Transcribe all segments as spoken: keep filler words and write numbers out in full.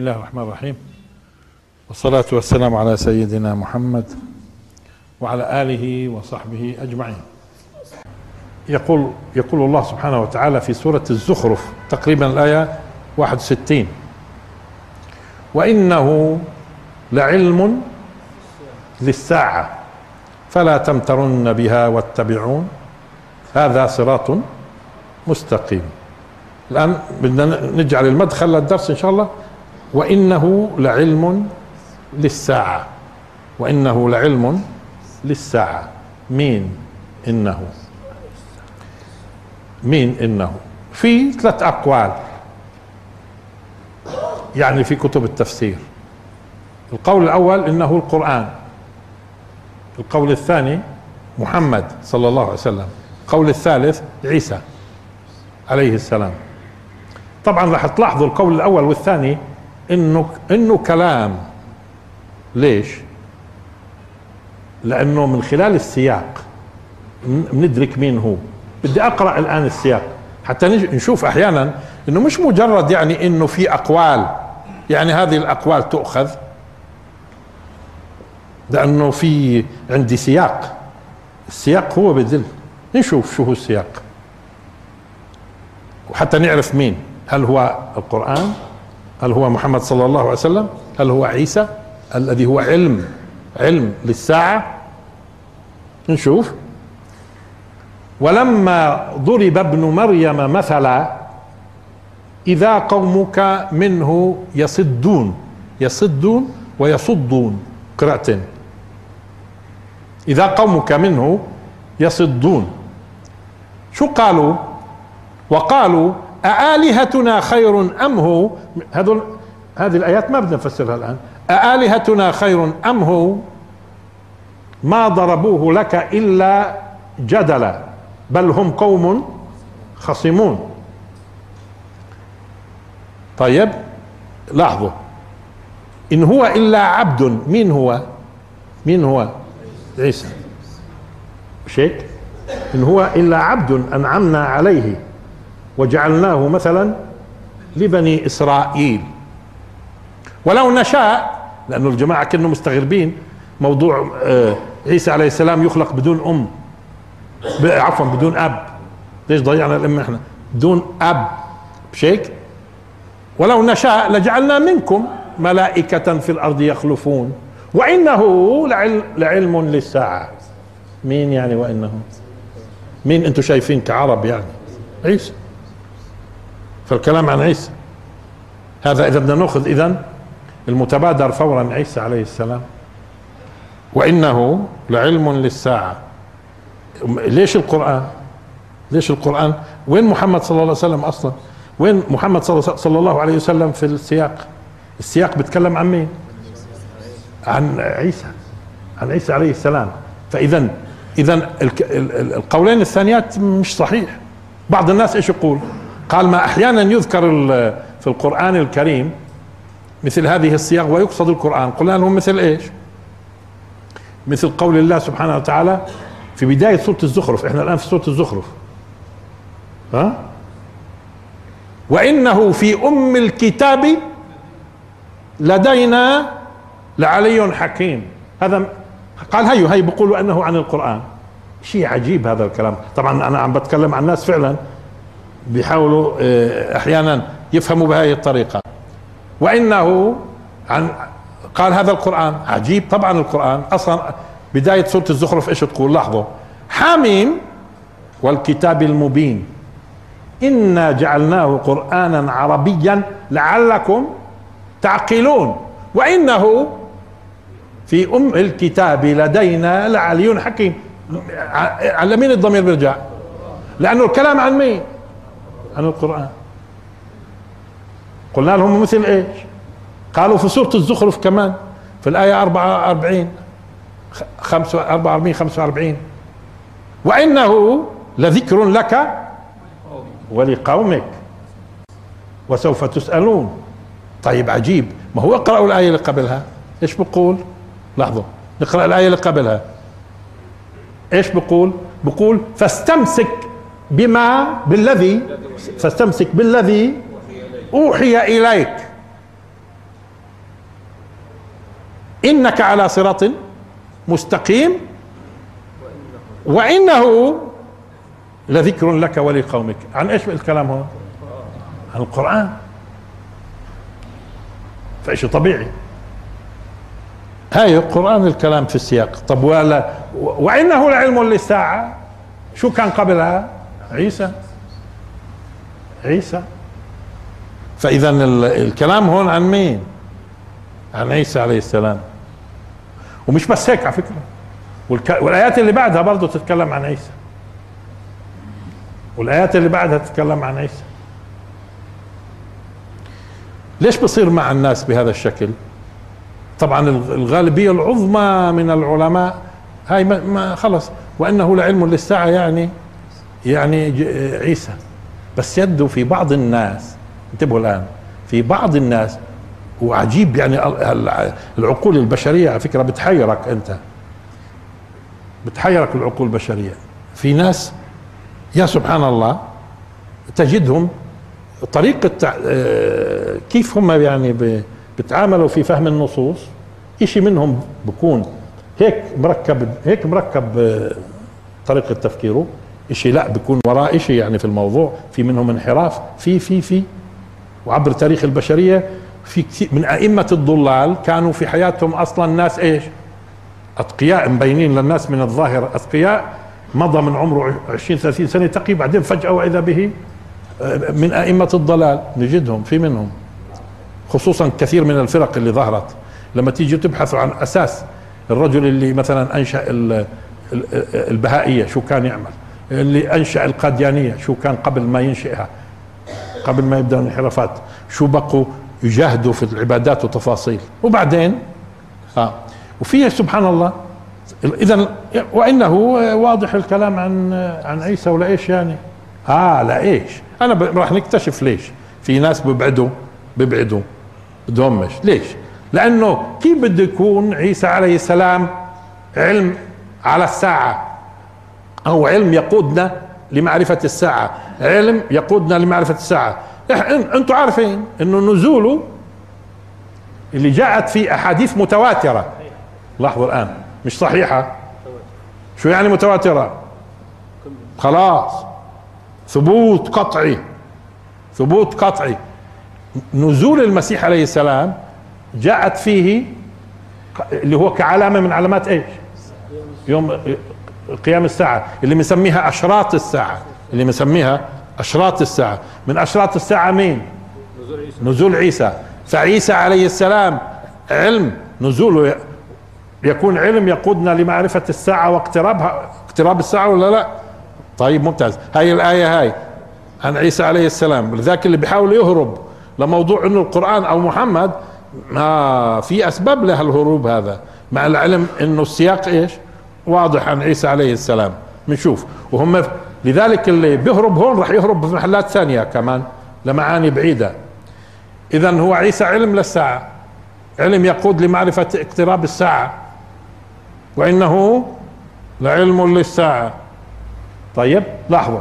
الله الرحمن الرحيم، والصلاة والسلام على سيدنا محمد وعلى آله وصحبه أجمعين. يقول يقول الله سبحانه وتعالى في سورة الزخرف تقريبا الآية واحد وستين: وإنه لعلم للساعة فلا تمترن بها واتبعون هذا صراط مستقيم. الآن بدنا نجعل المدخل للدرس إن شاء الله. وإنه لعلم للساعة، وإنه لعلم للساعة. مين إنه؟ مين إنه؟ في ثلاث أقوال يعني في كتب التفسير. القول الأول إنه القرآن، القول الثاني محمد صلى الله عليه وسلم، القول الثالث عيسى عليه السلام. طبعا راح تلاحظوا القول الأول والثاني إنه إنه كلام. ليش؟ لأنه من خلال السياق بندرك مين هو. بدي أقرأ الآن السياق حتى نشوف أحيانا إنه مش مجرد يعني إنه في أقوال يعني هذه الأقوال تؤخذ، لأنه في عندي سياق. السياق هو بدل. نشوف شو هو السياق وحتى نعرف مين. هل هو القرآن؟ هل هو محمد صلى الله عليه وسلم؟ هل هو عيسى الذي هو علم علم للساعة؟ نشوف. ولما ضرب ابن مريم مثلا إذا قومك منه يصدون، يصدون ويصدون قراءتين. إذا قومك منه يصدون. شو قالوا؟ وقالوا أآلهتنا خير أم هو؟ هذول هذه الآيات ما بدنا نفسرها الآن. أآلهتنا خير أم هو؟ ما ضربوه لك إلا جدلا بل هم قوم خصمون. طيب لاحظوا، إن هو إلا عبد. مين هو؟ مين هو؟ عيسى. مش هيك؟ إن هو إلا عبد أنعمنا عليه وجعلناه مثلا لبني إسرائيل ولو نشاء. لأنه الجماعة كانوا مستغربين موضوع عيسى عليه السلام يخلق بدون أم، عفوا بدون أب. ليش ضيعنا الأم إحنا؟ بدون أب. مش هيك؟ ولو نشاء لجعلنا منكم ملائكة في الأرض يخلفون وإنه لعلم للساعة. مين يعني وإنه؟ مين أنتم شايفين كعرب يعني؟ عيسى. فالكلام عن عيسى هذا إذا بدنا نأخذ إذن المتبادر فورا عيسى عليه السلام. وإنه لعلم للساعة. ليش القرآن؟ ليش القرآن؟ وين محمد صلى الله عليه وسلم أصلا؟ وين محمد صلى الله عليه وسلم في السياق؟ السياق بيتكلم عن مين؟ عن عيسى، عن عيسى عليه السلام. فإذا إذا القولين الثانيات مش صحيح. بعض الناس ايش يقول؟ قال ما احيانا يذكر في القرآن الكريم مثل هذه الصيغ ويقصد القرآن. قلنا لهم مثل ايش؟ مثل قول الله سبحانه وتعالى في بداية سورة الزخرف. احنا الآن في سورة الزخرف. ها؟ وإنه في أم الكتاب لدينا لعلي حكيم. هذا قال هيو هي بيقولوا أنه عن القرآن. شيء عجيب هذا الكلام. طبعا أنا عم بتكلم عن ناس فعلا بيحاولوا أحيانا يفهموا بهذه الطريقة. وإنه عن قال هذا القرآن عجيب. طبعا القرآن أصلا بداية سورة الزخرف إيش تقول؟ لاحظوا: حاميم والكتاب المبين إنا جعلناه قرآنا عربيا لعلكم تعقلون وإنه في أم الكتاب لدينا لعلي حكيم. على مين الضمير بيرجع؟ لأنه الكلام عن مين؟ عن القرآن. قلنا لهم مثل ايش؟ قالوا في سورة الزخرف كمان في الآية أربعة وأربعين أربعة وأربعين خمسة وأربعين: وإنه لذكر لك ولقومك وسوف تسألون. طيب عجيب. ما هو اقرأوا الآية اللي قبلها ايش بقول؟ لاحظوا نقرأ الآية اللي قبلها ايش بقول؟ بقول فاستمسك بما بالذي فاستمسك بالذي أوحي إليك إنك على صراط مستقيم وإنه لذكر لك ولقومك. عن ايش الكلام هون؟ عن القرآن. فإيش طبيعي هاي القرآن الكلام في السياق. طب ولا وإنه لعلم للساعة، شو كان قبلها؟ عيسى عيسى فإذا الكلام هون عن مين؟ عن عيسى عليه السلام. ومش بس هيك على فكرة، والآيات اللي بعدها برضو تتكلم عن عيسى، والآيات اللي بعدها تتكلم عن عيسى. ليش بصير مع الناس بهذا الشكل؟ طبعا الغالبية العظمى من العلماء هاي ما, ما خلص وإنه لعلم للساعة يعني يعني عيسى. بس يبدو في بعض الناس، انتبهوا الآن، في بعض الناس، وعجيب يعني العقول البشرية على فكرة بتحيرك، انت بتحيرك العقول البشرية. في ناس يا سبحان الله تجدهم طريقة كيف هم يعني بتعاملوا في فهم النصوص، اشي منهم بكون هيك مركب هيك مركب طريقة تفكيره، اشي لا بيكون وراء اشي يعني في الموضوع، في منهم انحراف في في في وعبر تاريخ البشرية في كثير من أئمة الضلال كانوا في حياتهم أصلا ناس إيش؟ أتقياء مبينين للناس من الظاهر أتقياء، مضى من عمره عشرين ثلاثين سنة تقي، بعدين فجأة وإذا به من أئمة الضلال نجدهم في منهم، خصوصا كثير من الفرق اللي ظهرت. لما تيجي تبحثوا عن أساس الرجل اللي مثلا أنشأ البهائية شو كان يعمل، اللي أنشأ القاديانية شو كان قبل ما ينشئها، قبل ما يبدأ الانحرافات، شو بقوا يجاهدوا في العبادات وتفاصيل، وبعدين اه وفيه سبحان الله. اذا وانه واضح الكلام عن عن عيسى ولا ايش يعني؟ اه لا ايش؟ انا راح نكتشف ليش في ناس بيبعدوا بيبعدوا بدهمش. ليش؟ لانه كيف بده يكون عيسى عليه السلام علم على الساعة او علم يقودنا لمعرفة الساعة، علم يقودنا لمعرفة الساعة. انتم عارفين انه نزوله اللي جاءت في احاديث متواترة، لاحظوا الان مش صحيحة. شو يعني متواترة؟ خلاص ثبوت قطعي، ثبوت قطعي. نزول المسيح عليه السلام جاءت فيه اللي هو كعلامة من علامات ايش؟ يوم قيام الساعة، اللي بنسميها اشراط الساعة، اللي بنسميها اشراط الساعة. من اشراط الساعة مين؟ نزول عيسى. نزول عيسى. فعيسى عليه السلام علم نزوله يكون علم يقودنا لمعرفة الساعة واقترابها، اقتراب الساعة ولا لا؟ طيب ممتاز. هاي الآية هاي عن عيسى عليه السلام. لذلك اللي بيحاول يهرب لموضوع انه القرآن او محمد، ما في اسباب لهالهروب هذا، مع العلم انه السياق ايش؟ واضح عن عيسى عليه السلام. بنشوف وهم لذلك اللي بيهرب هون راح يهرب في محلات ثانية كمان لمعاني بعيدة. اذا هو عيسى علم للساعة، علم يقود لمعرفة اقتراب الساعة، وانه لعلم للساعة. طيب لاحظوا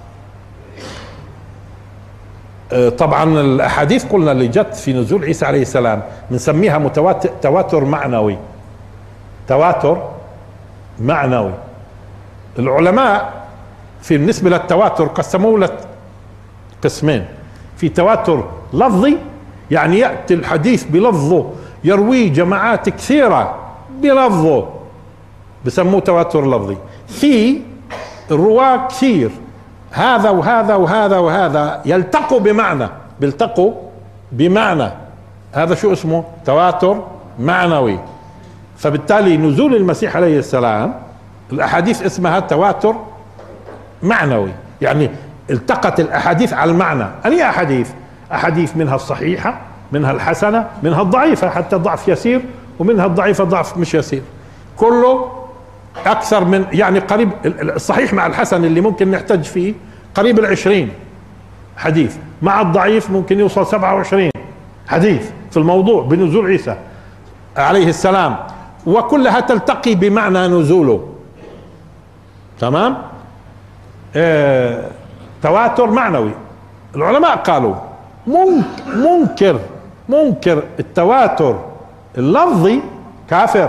طبعا الاحاديث قلنا اللي جت في نزول عيسى عليه السلام بنسميها متواتر، تواتر معنوي، تواتر معنوي. العلماء في بالنسبة للتواتر قسموه لقسمين، في تواتر لفظي يعني يأتي الحديث بلفظه يرويه جماعات كثيرة بلفظه بسموه تواتر لفظي. في الرواة كثير هذا وهذا وهذا وهذا يلتقوا بمعنى، بيلتقوا بمعنى، هذا شو اسمه؟ تواتر معنوي. فبالتالي نزول المسيح عليه السلام الأحاديث اسمها تواتر معنوي، يعني التقت الأحاديث على المعنى. أي أحاديث؟ أحاديث منها الصحيحة، منها الحسنة، منها الضعيفة حتى ضعف يسير، ومنها الضعيفة ضعف مش يسير، كله أكثر من يعني قريب. الصحيح مع الحسن اللي ممكن نحتج فيه قريب العشرين حديث، مع الضعيف ممكن يوصل سبعة وعشرين حديث في الموضوع بنزول عيسى عليه السلام، وكلها تلتقي بمعنى نزوله. تمام؟ اه تواتر معنوي. العلماء قالوا منكر منكر التواتر اللفظي كافر.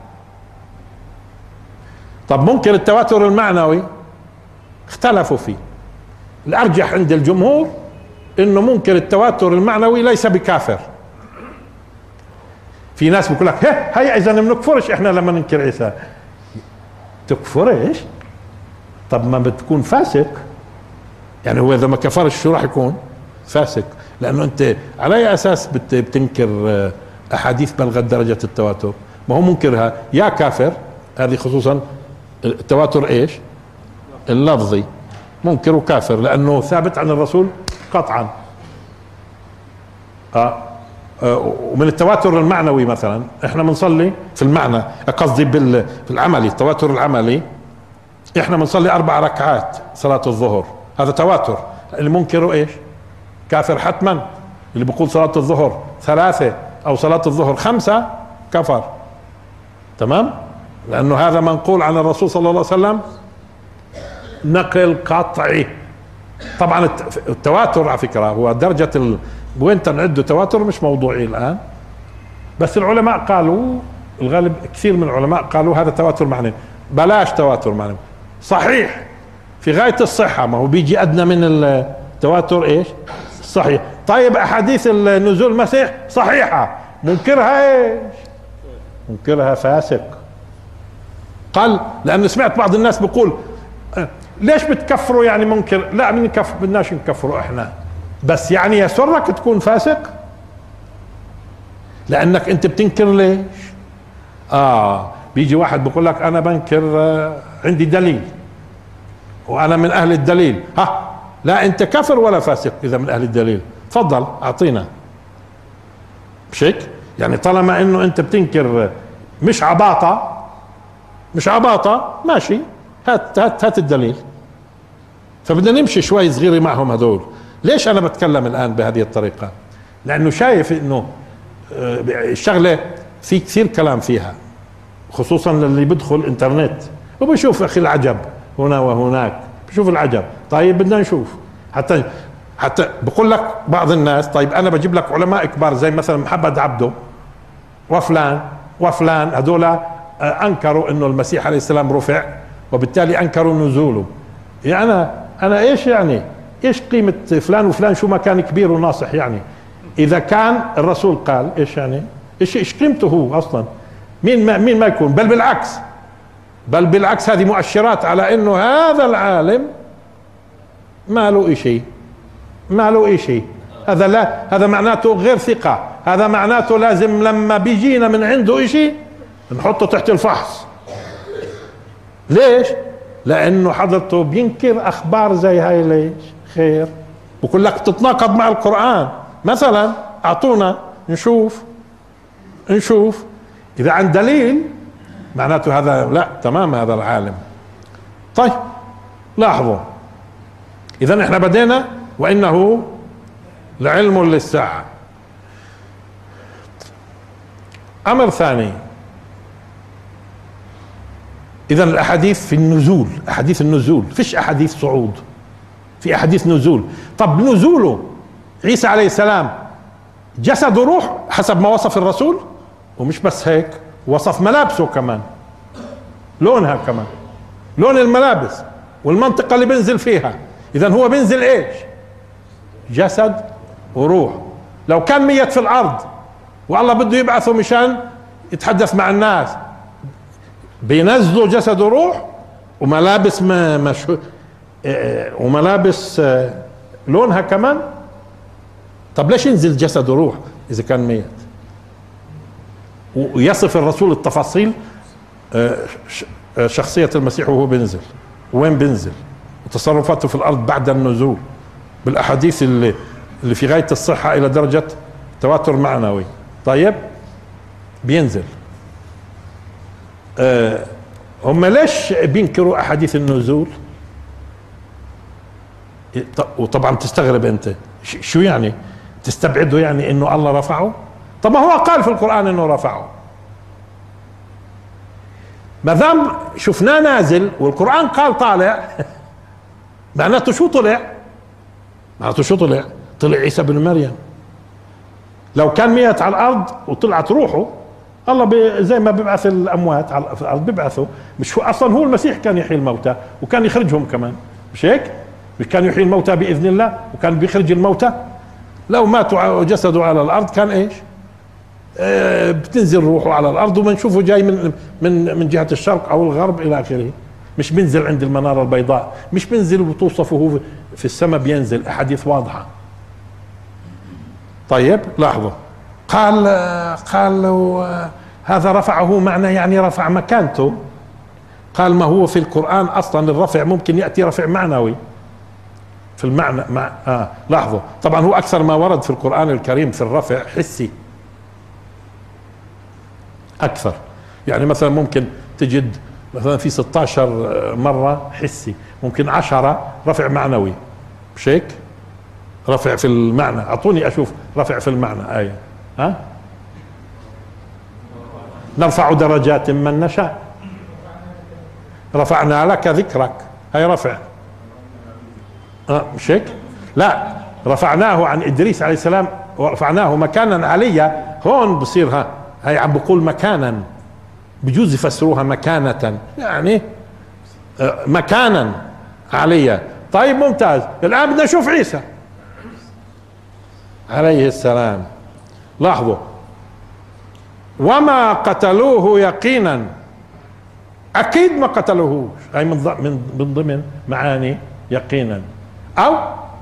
طب منكر التواتر المعنوي اختلفوا فيه. الارجح عند الجمهور انه منكر التواتر المعنوي ليس بكافر. في ناس بيقول لك هي هي اذا ما بنكفرش احنا لما ننكر عيسى. تكفرش؟ طب ما بتكون فاسق. يعني هو اذا ما كفرش شو راح يكون؟ فاسق. لانه انت على اي اساس بتنكر احاديث بلغت درجه التواتر؟ ما هو منكرها يا كافر. هذه خصوصا التواتر ايش؟ اللفظي. منكر وكافر لانه ثابت عن الرسول قطعا. اه, آه ومن التواتر المعنوي مثلا احنا بنصلي في المعنى، قصدي بالعملي، التواتر العملي احنا بنصلي اربع ركعات صلاة الظهر، هذا تواتر. اللي منكره ايش؟ كافر حتما. اللي بيقول صلاة الظهر ثلاثة او صلاة الظهر خمسة كفر. تمام؟ لانه هذا منقول عن الرسول صلى الله عليه وسلم نقل قطعي. طبعا التواتر على فكرة هو درجة ال... وين تنعده تواتر مش موضوعي الان، بس العلماء قالوا، الغالب كثير من العلماء قالوا هذا تواتر معنوي. بلاش تواتر معنوي، صحيح في غاية الصحة، ما هو بيجي ادنى من التواتر ايش؟ صحيح. طيب احاديث النزول المسيح صحيحة، منكرها ايش؟ منكرها فاسق. قال لان سمعت بعض الناس بيقول ليش بتكفروا يعني منكر؟ لا من كفر بدناش نكفروا احنا، بس يعني يسرك تكون فاسق لانك انت بتنكر. ليش؟ اه بيجي واحد بيقول لك انا بنكر آه عندي دليل وانا من اهل الدليل. ها لا انت كافر ولا فاسق اذا من اهل الدليل، تفضل اعطينا. مش هيك؟ يعني طالما انه انت بتنكر مش عباطة، مش عباطة ماشي، هات هات هات الدليل. فبدنا نمشي شوي صغيرة معهم هذول. ليش انا بتكلم الان بهذه الطريقة؟ لانه شايف انه الشغلة في كثير كلام فيها، خصوصا للي بدخل انترنت وبشوف اخي العجب هنا وهناك، بشوف العجب. طيب بدنا نشوف، حتى حتى بقول لك بعض الناس طيب انا بجيب لك علماء كبار زي مثلا محمد عبده وفلان وفلان، هذول انكروا انه المسيح عليه السلام رفع وبالتالي انكروا نزوله. يعني انا انا ايش يعني ايش قيمة فلان وفلان شو ما كان كبير وناصح؟ يعني اذا كان الرسول قال ايش يعني ايش ايش قيمته هو اصلا؟ مين ما مين ما يكون، بل بالعكس بل بالعكس هذه مؤشرات على انه هذا العالم ما له شيء، ما له شيء. هذا لا، هذا معناته غير ثقة، هذا معناته لازم لما بيجينا من عنده شيء نحطه تحت الفحص. ليش؟ لانه حضرته بينكر اخبار زي هاي. ليش؟ خير، بقول لك تتناقض مع القرآن مثلا، اعطونا نشوف نشوف اذا عن دليل معناته هذا لا تمام هذا العالم. طيب لاحظوا، اذا احنا بدينا وانه لعلم للساعة. امر ثاني، اذا الاحاديث في النزول، احاديث النزول، فيش احاديث صعود، في احاديث نزول. طب نزوله عيسى عليه السلام جسد وروح حسب ما وصف الرسول، ومش بس هيك، وصف ملابسه كمان، لونها كمان، لون الملابس والمنطقة اللي بنزل فيها. اذا هو بنزل ايش؟ جسد وروح. لو كان ميت في الارض والله بده يبعثه مشان يتحدث مع الناس، بينزلوا جسد وروح وملابس ما مش وملابس لونها كمان. طب ليش ينزل جسد وروح اذا كان ميت؟ ويصف الرسول التفاصيل شخصية المسيح وهو بينزل، وين بينزل، وتصرفاته في الارض بعد النزول، بالاحاديث اللي اللي في غاية الصحة الى درجة تواتر معنوي. طيب بينزل. أه هم ليش بينكروا احاديث النزول؟ وطبعا تستغرب انت، شو يعني تستبعده؟ يعني انه الله رفعه؟ طب ما هو قال في القرآن انه رفعه. ما دام شفناه نازل والقرآن قال طالع معناته شو طلع؟ معناته شو طلع؟ طلع عيسى بن مريم. لو كان ميت على الارض وطلعت روحه الله بي زي ما بيبعث الاموات على الارض بيبعثوا، مش هو اصلا هو المسيح كان يحيي الموتى وكان يخرجهم كمان، مش هيك؟ مش كان يحيي الموتى باذن الله وكان بيخرج الموتى؟ لو ماتوا وجسدوا على الارض كان ايش؟ آه بتنزل روحه على الارض وبنشوفه جاي من من من جهه الشرق او الغرب الى اخره، مش بينزل عند المناره البيضاء، مش بينزل وتوصفه هو في السماء بينزل، احاديث واضحه. طيب لاحظوا، قال قال هذا رفعه معنى يعني رفع مكانته. قال ما هو في القرآن أصلا الرفع ممكن يأتي رفع معنوي في المعنى مع آه لاحظوا طبعا هو أكثر ما ورد في القرآن الكريم في الرفع حسي أكثر، يعني مثلا ممكن تجد مثلا في ستة عشر مرة حسي، ممكن عشرة رفع معنوي، مش هيك؟ رفع في المعنى. أعطوني أشوف رفع في المعنى آية. ها؟ نرفع درجات من نشاء، رفعنا لك ذكرك، هي رفع. أه مش هيك؟ لا، رفعناه عن إدريس عليه السلام ورفعناه مكانا عليا، هون بصير ها هي عم بقول مكانا، بجوز يفسروها مكانة، يعني أه مكانا عليا. طيب ممتاز، الآن بدنا نشوف عيسى عليه السلام. لاحظوا، وما قتلوه يقينا، اكيد ما قتلوهوش، هي من من ضمن معاني يقينا. او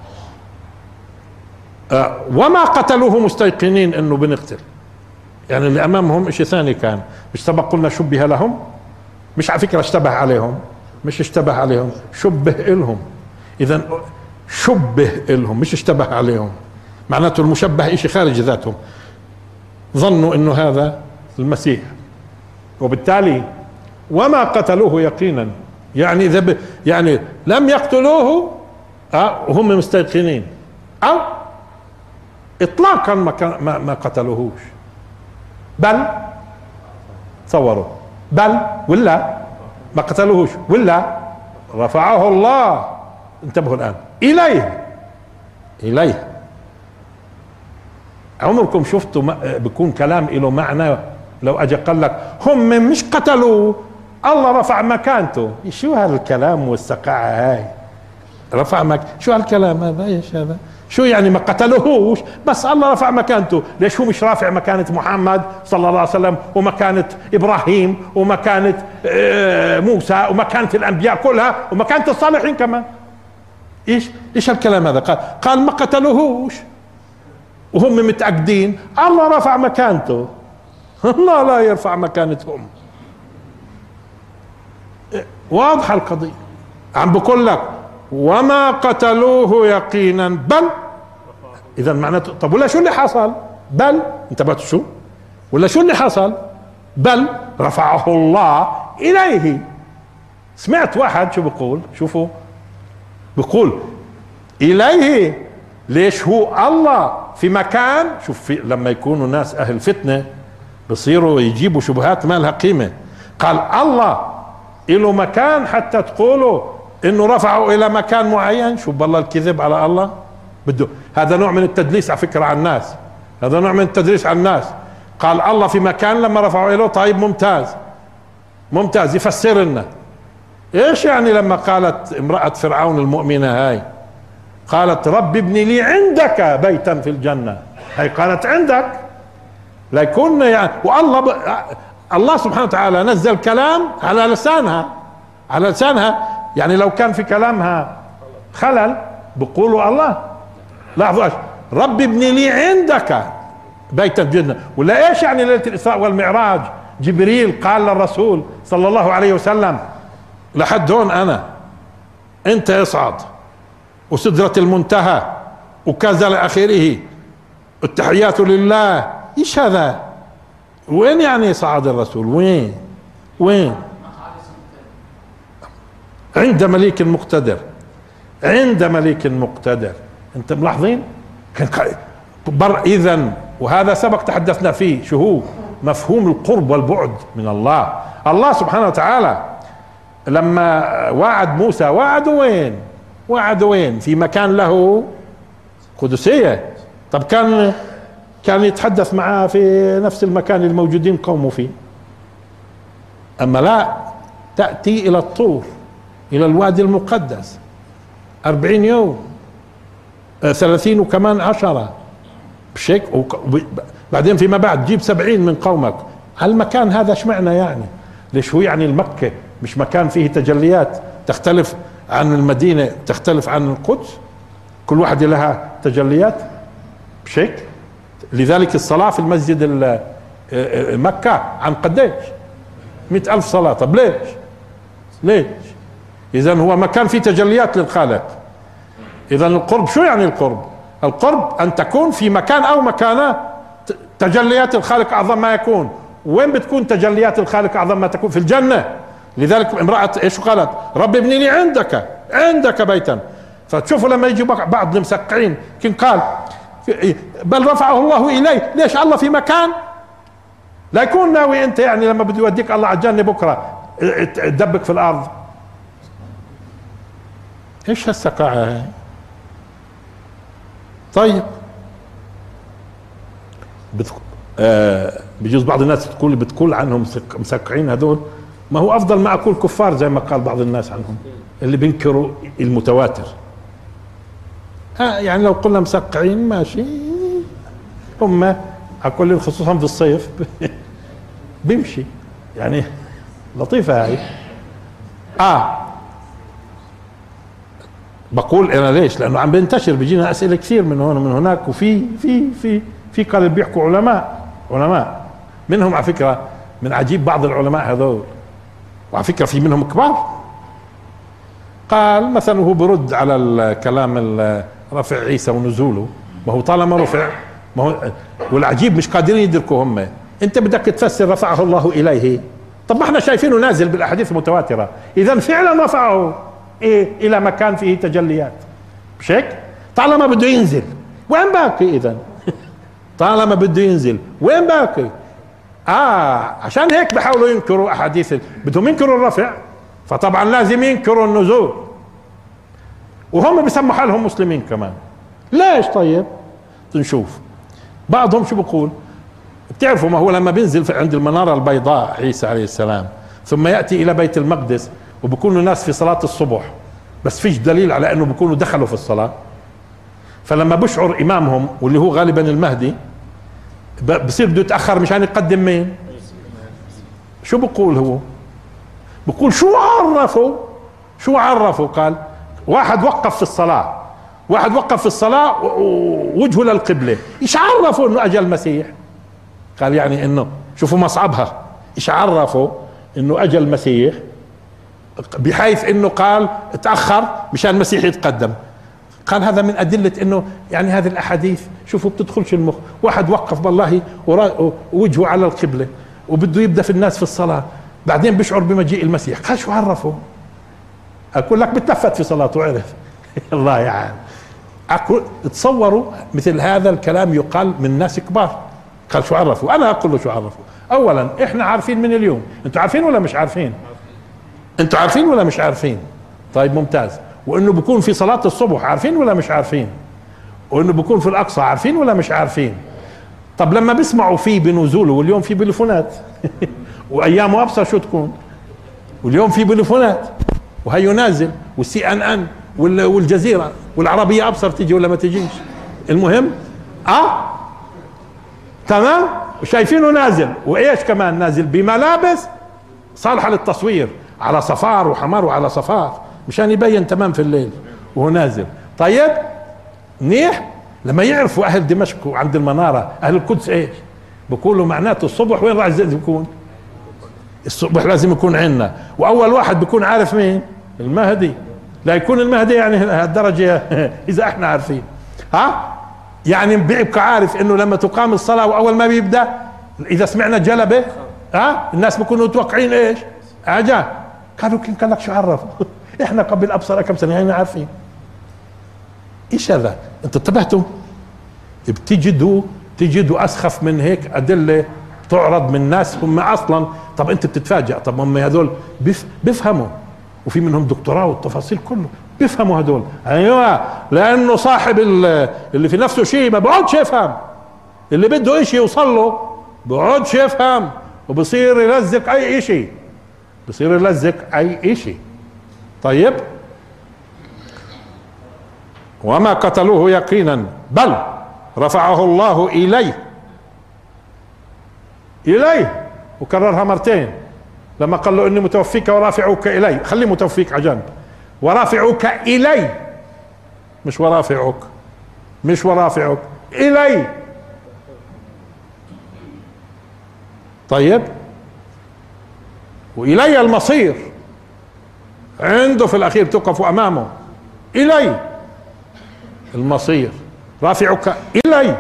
آه وما قتلوه مستيقنين انه بنقتل، يعني اللي امامهم شيء ثاني كان، مش سبق قلنا شبه لهم، مش على فكره اشتبه عليهم، مش اشتبه عليهم، شبه لهم. اذا شبه لهم مش اشتبه عليهم، معناته المشبه شيء خارج ذاتهم، ظنوا انه هذا المسيح، وبالتالي وما قتلوه يقينا، يعني اذا يعني لم يقتلوه اه وهم مستيقنين، او اطلاقا ما ما, ما قتلوهوش، بل تصوروا، بل ولا ما قتلوهوش ولا رفعه الله، انتبهوا الان، اليه اليه. عمركم شفتوا بيكون كلام له معنى لو اجى قال لك هم مش قتلوا الله رفع مكانته؟ شو هالكلام والسقاعة هاي؟ رفع مك شو هالكلام هذا؟ ايش هذا؟ شو يعني ما قتلوهوش بس الله رفع مكانته؟ ليش هو مش رافع مكانة محمد صلى الله عليه وسلم ومكانة ابراهيم ومكانة موسى ومكانة الانبياء كلها ومكانة الصالحين كمان؟ ايش ايش هالكلام هذا؟ قال قال ما قتلوهوش وهم متأكدين الله رفع مكانته. الله لا يرفع مكانتهم. واضحة القضية، عم بقول لك وما قتلوه يقينا بل، اذا معناته طب ولا شو اللي حصل؟ بل انتبهت شو؟ ولا شو اللي حصل؟ بل رفعه الله اليه. سمعت واحد شو بقول؟ شوفوا بقول اليه، ليش هو الله في مكان، شوف في لما يكونوا ناس اهل فتنة بصيروا يجيبوا شبهات ما لها قيمة. قال الله له مكان حتى تقولوا انه رفعوا الى مكان معين؟ شوف بالله الكذب على الله، بده هذا نوع من التدليس على فكرة على الناس، هذا نوع من التدليس على الناس. قال الله في مكان لما رفعوا له، طيب ممتاز ممتاز، يفسر لنا ايش يعني لما قالت امرأة فرعون المؤمنة هاي، قالت رب ابني لي عندك بيتا في الجنة، هي قالت عندك ليكون يعني، والله ب... الله سبحانه وتعالى نزل كلام على لسانها، على لسانها، يعني لو كان في كلامها خلل بقولوا الله. لاحظوا رب ابني لي عندك بيتا في الجنة. ولا ايش يعني ليلة الإسراء والمعراج جبريل قال للرسول صلى الله عليه وسلم لحد هون انا انت اصعد وسدرة المنتهى وكذا لآخره، التحيات لله، ايش هذا؟ وين يعني صعد الرسول؟ وين وين؟ عند مليك مقتدر، عند مليك مقتدر. انت ملاحظين؟ اذا وهذا سبق تحدثنا فيه، شو هو مفهوم القرب والبعد من الله. الله سبحانه وتعالى لما وعد موسى وعد وين؟ وعد وين؟ في مكان له قدسية. طب كان كان يتحدث معاه في نفس المكان الموجودين قومه فيه. أما لا، تأتي إلى الطور، إلى الوادي المقدس أربعين يوم، ثلاثين وكمان عشرة بشيك، بعدين فيما بعد جيب سبعين من قومك على المكان هذا. اشمعنى يعني؟ ليش هو يعني المكة مش مكان فيه تجليات تختلف عن المدينة، تختلف عن القدس، كل واحدة لها تجليات بشيك. لذلك الصلاة في المسجد مكة عن قديش؟ مئة ألف صلاة. طب ليش؟ ليش؟ إذن هو مكان فيه تجليات للخالق. إذن القرب شو يعني القرب؟ القرب أن تكون في مكان أو مكانة تجليات الخالق أعظم ما يكون. وين بتكون تجليات الخالق أعظم ما تكون؟ في الجنة. لذلك امرأة ايش قالت؟ رب ابني لي عندك عندك بيتا. فتشوفوا لما يجي بعض المسقعين كن قال بل رفعه الله إليه. ليش الله في مكان؟ لا يكون ناوي انت يعني لما بده يوديك الله على الجنة بكرة تدبك في الأرض. ايش هالسقاعة هاي؟ طيب بتك... آه بيجوز بعض الناس تقول بتقول عنهم مسقعين هذول، ما هو افضل ما اقول كفار زي ما قال بعض الناس عنهم اللي بينكروا المتواتر. آه يعني لو قلنا مسقعين ماشي، هم اقول خصوصا في الصيف بيمشي يعني، لطيفة هاي. اه بقول انا ليش؟ لانه عم بينتشر، بيجينا اسئله كثير من هون ومن هناك، وفي في في في قال بيحكوا علماء علماء منهم على فكره، من عجيب بعض العلماء هذول، وعلى فكره في منهم كبار. قال مثلا وهو برد على الكلام رفع عيسى ونزوله، ما هو طالما رفع، ما هو والعجيب مش قادرين يدركوا هم. انت بدك تفسر رفعه الله اليه، طب ما احنا شايفينه نازل بالاحاديث المتواتره، اذا فعلا رفعه ايه الى مكان فيه تجليات، مش هيك؟ طالما بده ينزل وين باقي؟ اذا طالما بده ينزل وين باقي؟ اه عشان هيك بحاولوا ينكروا احاديث، بدهم ينكروا الرفع، فطبعا لازم ينكروا النزول، وهم بيسموا حالهم مسلمين كمان. ليش؟ طيب نشوف بعضهم شو بقول. بتعرفوا ما هو لما بينزل عند المنارة البيضاء عيسى عليه السلام ثم يأتي إلى بيت المقدس، وبكونوا الناس في صلاة الصبح، بس فيش دليل على أنه بكونوا دخلوا في الصلاة. فلما بشعر إمامهم واللي هو غالبا المهدي بصير بده يتأخر مشان يقدم مين؟ شو بقول هو؟ بقول شو عرفوا؟ شو عرفوا؟ قال واحد وقف في الصلاة، واحد وقف في الصلاة ووجهه للقبلة، ايش عرفوا انه اجى المسيح؟ قال يعني انه شوفوا مصعبها، ايش عرفوا انه اجى المسيح؟ بحيث انه قال تأخر مشان المسيح يتقدم. قال هذا من ادلة انه يعني هذه الاحاديث شوفوا بتدخلش المخ. واحد وقف والله وجهه على القبلة وبده يبدأ في الناس في الصلاة، بعدين بيشعر بمجيء المسيح. قال شو عرفوا؟ اقول لك بتلفت في صلاته وعرف الله يعني. أقول تصوروا مثل هذا الكلام يقال من ناس كبار. قال شو عرفوا؟ انا اقول له شو عرفوا. اولا احنا عارفين من اليوم، انتوا عارفين ولا مش عارفين؟ انتوا عارفين ولا مش عارفين؟ طيب ممتاز. وانه بكون في صلاة الصبح عارفين ولا مش عارفين؟ وانه بكون في الاقصى عارفين ولا مش عارفين؟ طب لما بيسمعوا فيه بنزوله، واليوم في بلفونات وايامه ابصر شو تكون، واليوم في بلفونات وهي نازل، والسي ان ان والجزيرة والعربية ابصر تيجي ولا ما تجيش، المهم اه تمام. وشايفينه نازل، وايش كمان نازل؟ بملابس صالحة للتصوير، على صفار وحمار وعلى صفار مشان يبين تمام في الليل وهو نازل. طيب منيح. لما يعرفوا اهل دمشق وعند المنارة اهل القدس ايش بقولوا؟ معناته الصبح وين راح يكون؟ الصبح لازم يكون عندنا، واول واحد بيكون عارف مين؟ المهدي. لا يكون المهدي يعني هالدرجة اذا احنا عارفين، ها يعني بيبقى عارف انه لما تقام الصلاة واول ما بيبدأ اذا سمعنا جلبة ها الناس بيكونوا متوقعين ايش؟ اجا. قالوا كن قال لك شو عرفوا؟ احنا قبل ابصر كم سنة يعني عارفين. ايش هذا؟ انتوا انتبهتوا؟ بتجدوا تجدوا اسخف من هيك ادلة تعرض من ناس هم اصلا، طب انت بتتفاجأ، طب هم هذول بيف بيفهموا، وفي منهم دكتوراه والتفاصيل كله بيفهموا هذول. ايوه لانه صاحب اللي في نفسه شيء ما بقعدش يفهم، اللي بده اشي يوصل له بقعدش يفهم وبصير يلزق اي اشي، بصير يلزق اي اشي. طيب، وما قتلوه يقينا بل رفعه الله اليه، اليه، وكررها مرتين لما قال له اني متوفيك ورافعك الي، خلي متوفيك على جنب، ورافعك الي، مش ورافعك، مش ورافعك الي. طيب، والي المصير، عنده في الاخير تقف امامه، الي المصير، رافعك الي.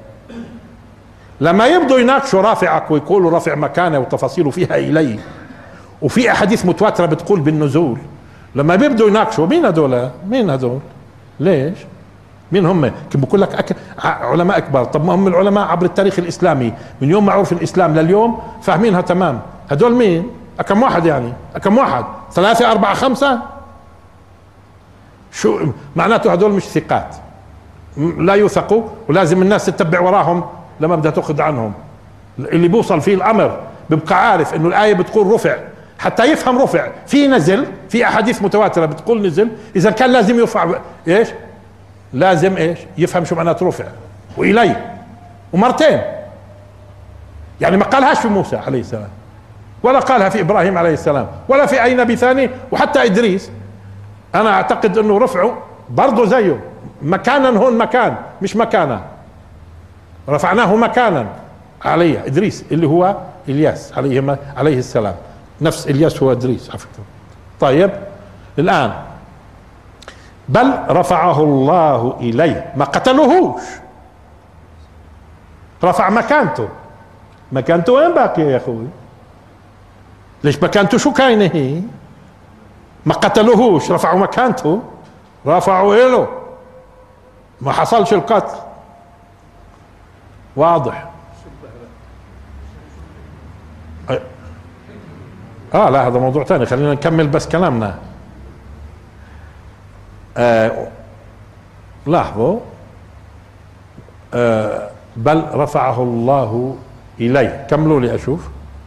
لما يبدو يناقشوا رافعك ويقولوا رافع مكانه وتفاصيله فيها الي، وفي احاديث متواتره بتقول بالنزول، لما بيبدوا يناقشوا مين هذول؟ مين هذول؟ ليش؟ مين هم؟ كم بقول لك أك... علماء كبار. طب ما هم العلماء عبر التاريخ الاسلامي من يوم ما عرف الاسلام لليوم فاهمينها تمام. هذول مين؟ كم واحد يعني؟ كم واحد؟ ثلاثة أربعة خمسة؟ شو معناته؟ هذول مش ثقات، لا يوثقوا، ولازم الناس تتبع وراهم لما بدها تاخذ عنهم. اللي بيوصل فيه الامر بيبقى عارف انه الايه بتقول رفع، حتى يفهم رفع في نزل، في احاديث متواتره بتقول نزل، اذا كان لازم يرفع ايش؟ لازم ايش؟ يفهم شو معناته رفع والي، ومرتين. يعني ما قالهاش في موسى عليه السلام، ولا قالها في ابراهيم عليه السلام، ولا في اي نبي ثاني، وحتى ادريس انا اعتقد انه رفعه برضه زيه مكانا، هون مكان مش مكانا، رفعناه مكانا عليه ادريس اللي هو الياس عليه عليه السلام، نفس الياس هو ادريس على فكره. طيب، الان بل رفعه الله اليه، ما قتلوهوش، رفع مكانته. مكانته وين باقي يا اخوي؟ ليش مكانته شو كاينه هي؟ ما قتلوهوش، رفعوا مكانته، رفعوا له، ما حصلش القتل. واضح؟ اه لا، هذا موضوع ثاني، خلينا نكمل بس كلامنا. آه لاحظوا، آه بل رفعه الله إليه، كملوا لي أشوف.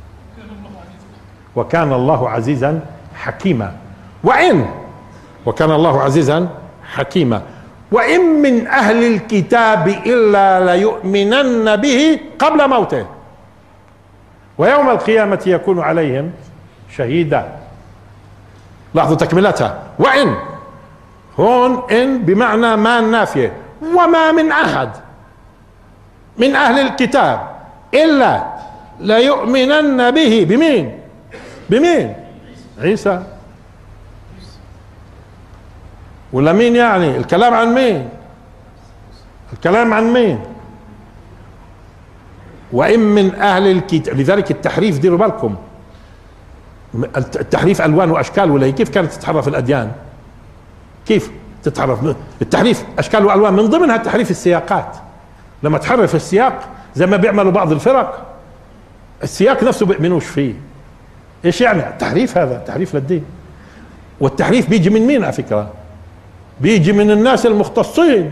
وكان الله عزيزا حكيما، وإن وكان الله عزيزا حكيما وإن من أهل الكتاب إلا ليؤمنن به قبل موته ويوم القيامة يكون عليهم شهيدا. لاحظوا تكملتها، وإن، هون إن بمعنى ما النافية، وما من أحد من أهل الكتاب إلا ليؤمنن به. بمين؟ بمين؟ عيسى. ولا مين يعني؟ الكلام عن مين؟ الكلام عن مين؟ وإن من أهل الكتاب. لذلك التحريف، ديروا بالكم، التحريف ألوان وأشكال، ولا كيف كانت تتحرف الأديان؟ كيف تتحرف التحريف؟ أشكال وألوان، من ضمنها تحريف السياقات. لما تحرف السياق زي ما بيعملوا بعض الفرق، السياق نفسه بيؤمنوش فيه. ايش يعني التحريف؟ هذا تحريف للدين. والتحريف بيجي من مين على فكرة؟ بيجي من الناس المختصين.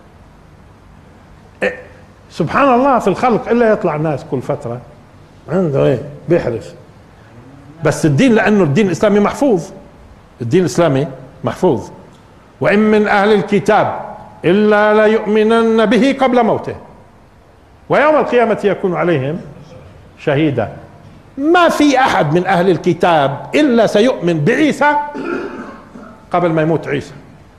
إيه؟ سبحان الله في الخلق الا يطلع ناس كل فترة عنده ايه بيحرف. بس الدين، لانه الدين الاسلامي محفوظ، الدين الاسلامي محفوظ. وان من اهل الكتاب الا ليؤمنن به قبل موته ويوم القيامة يكون عليهم شهيدا. ما في احد من اهل الكتاب الا سيؤمن بعيسى قبل ما يموت عيسى.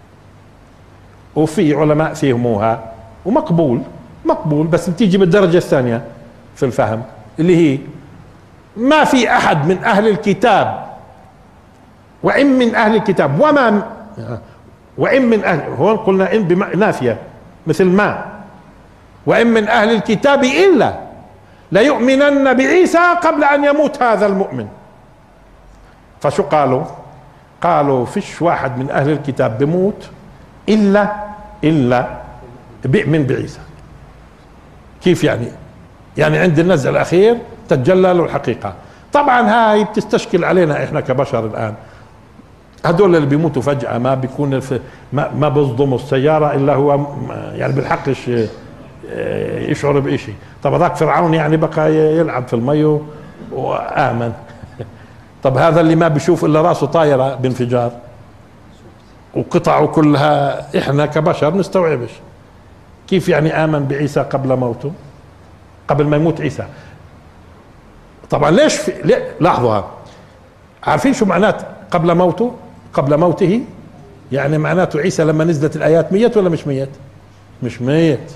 وفي علماء فهموها ومقبول، مقبول، بس بتيجي بالدرجة الثانية في الفهم، اللي هي ما في احد من اهل الكتاب، وان من اهل الكتاب، وما وان من اهل، هون قلنا ان بنافية مثل ما، وان من اهل الكتاب الا ليؤمنن بعيسى قبل ان يموت هذا المؤمن. فشو قالوا؟ قالوا فيش واحد من اهل الكتاب بموت الا الا بيؤمن بعيسى. كيف يعني؟ يعني عند النزع الاخير تتجلى له الحقيقة. طبعا هاي بتستشكل علينا احنا كبشر الان. هدول اللي بيموتوا فجأة ما بيكون ما, ما بيصدموا السيارة الا هو يعني بالحقش يشعر بإشي. طب هذاك فرعون يعني بقى يلعب في المي وآمن. طب هذا اللي ما بيشوف إلا راسه طايرة بانفجار وقطعه كلها إحنا كبشر نستوعبش، كيف يعني آمن بعيسى قبل موته، قبل ما يموت عيسى؟ طبعا ليش في... ليه؟ لاحظوا، عارفين شو معنات قبل موته؟ قبل موته يعني معناته عيسى لما نزلت الآيات ميت ولا مش ميت؟ مش ميت.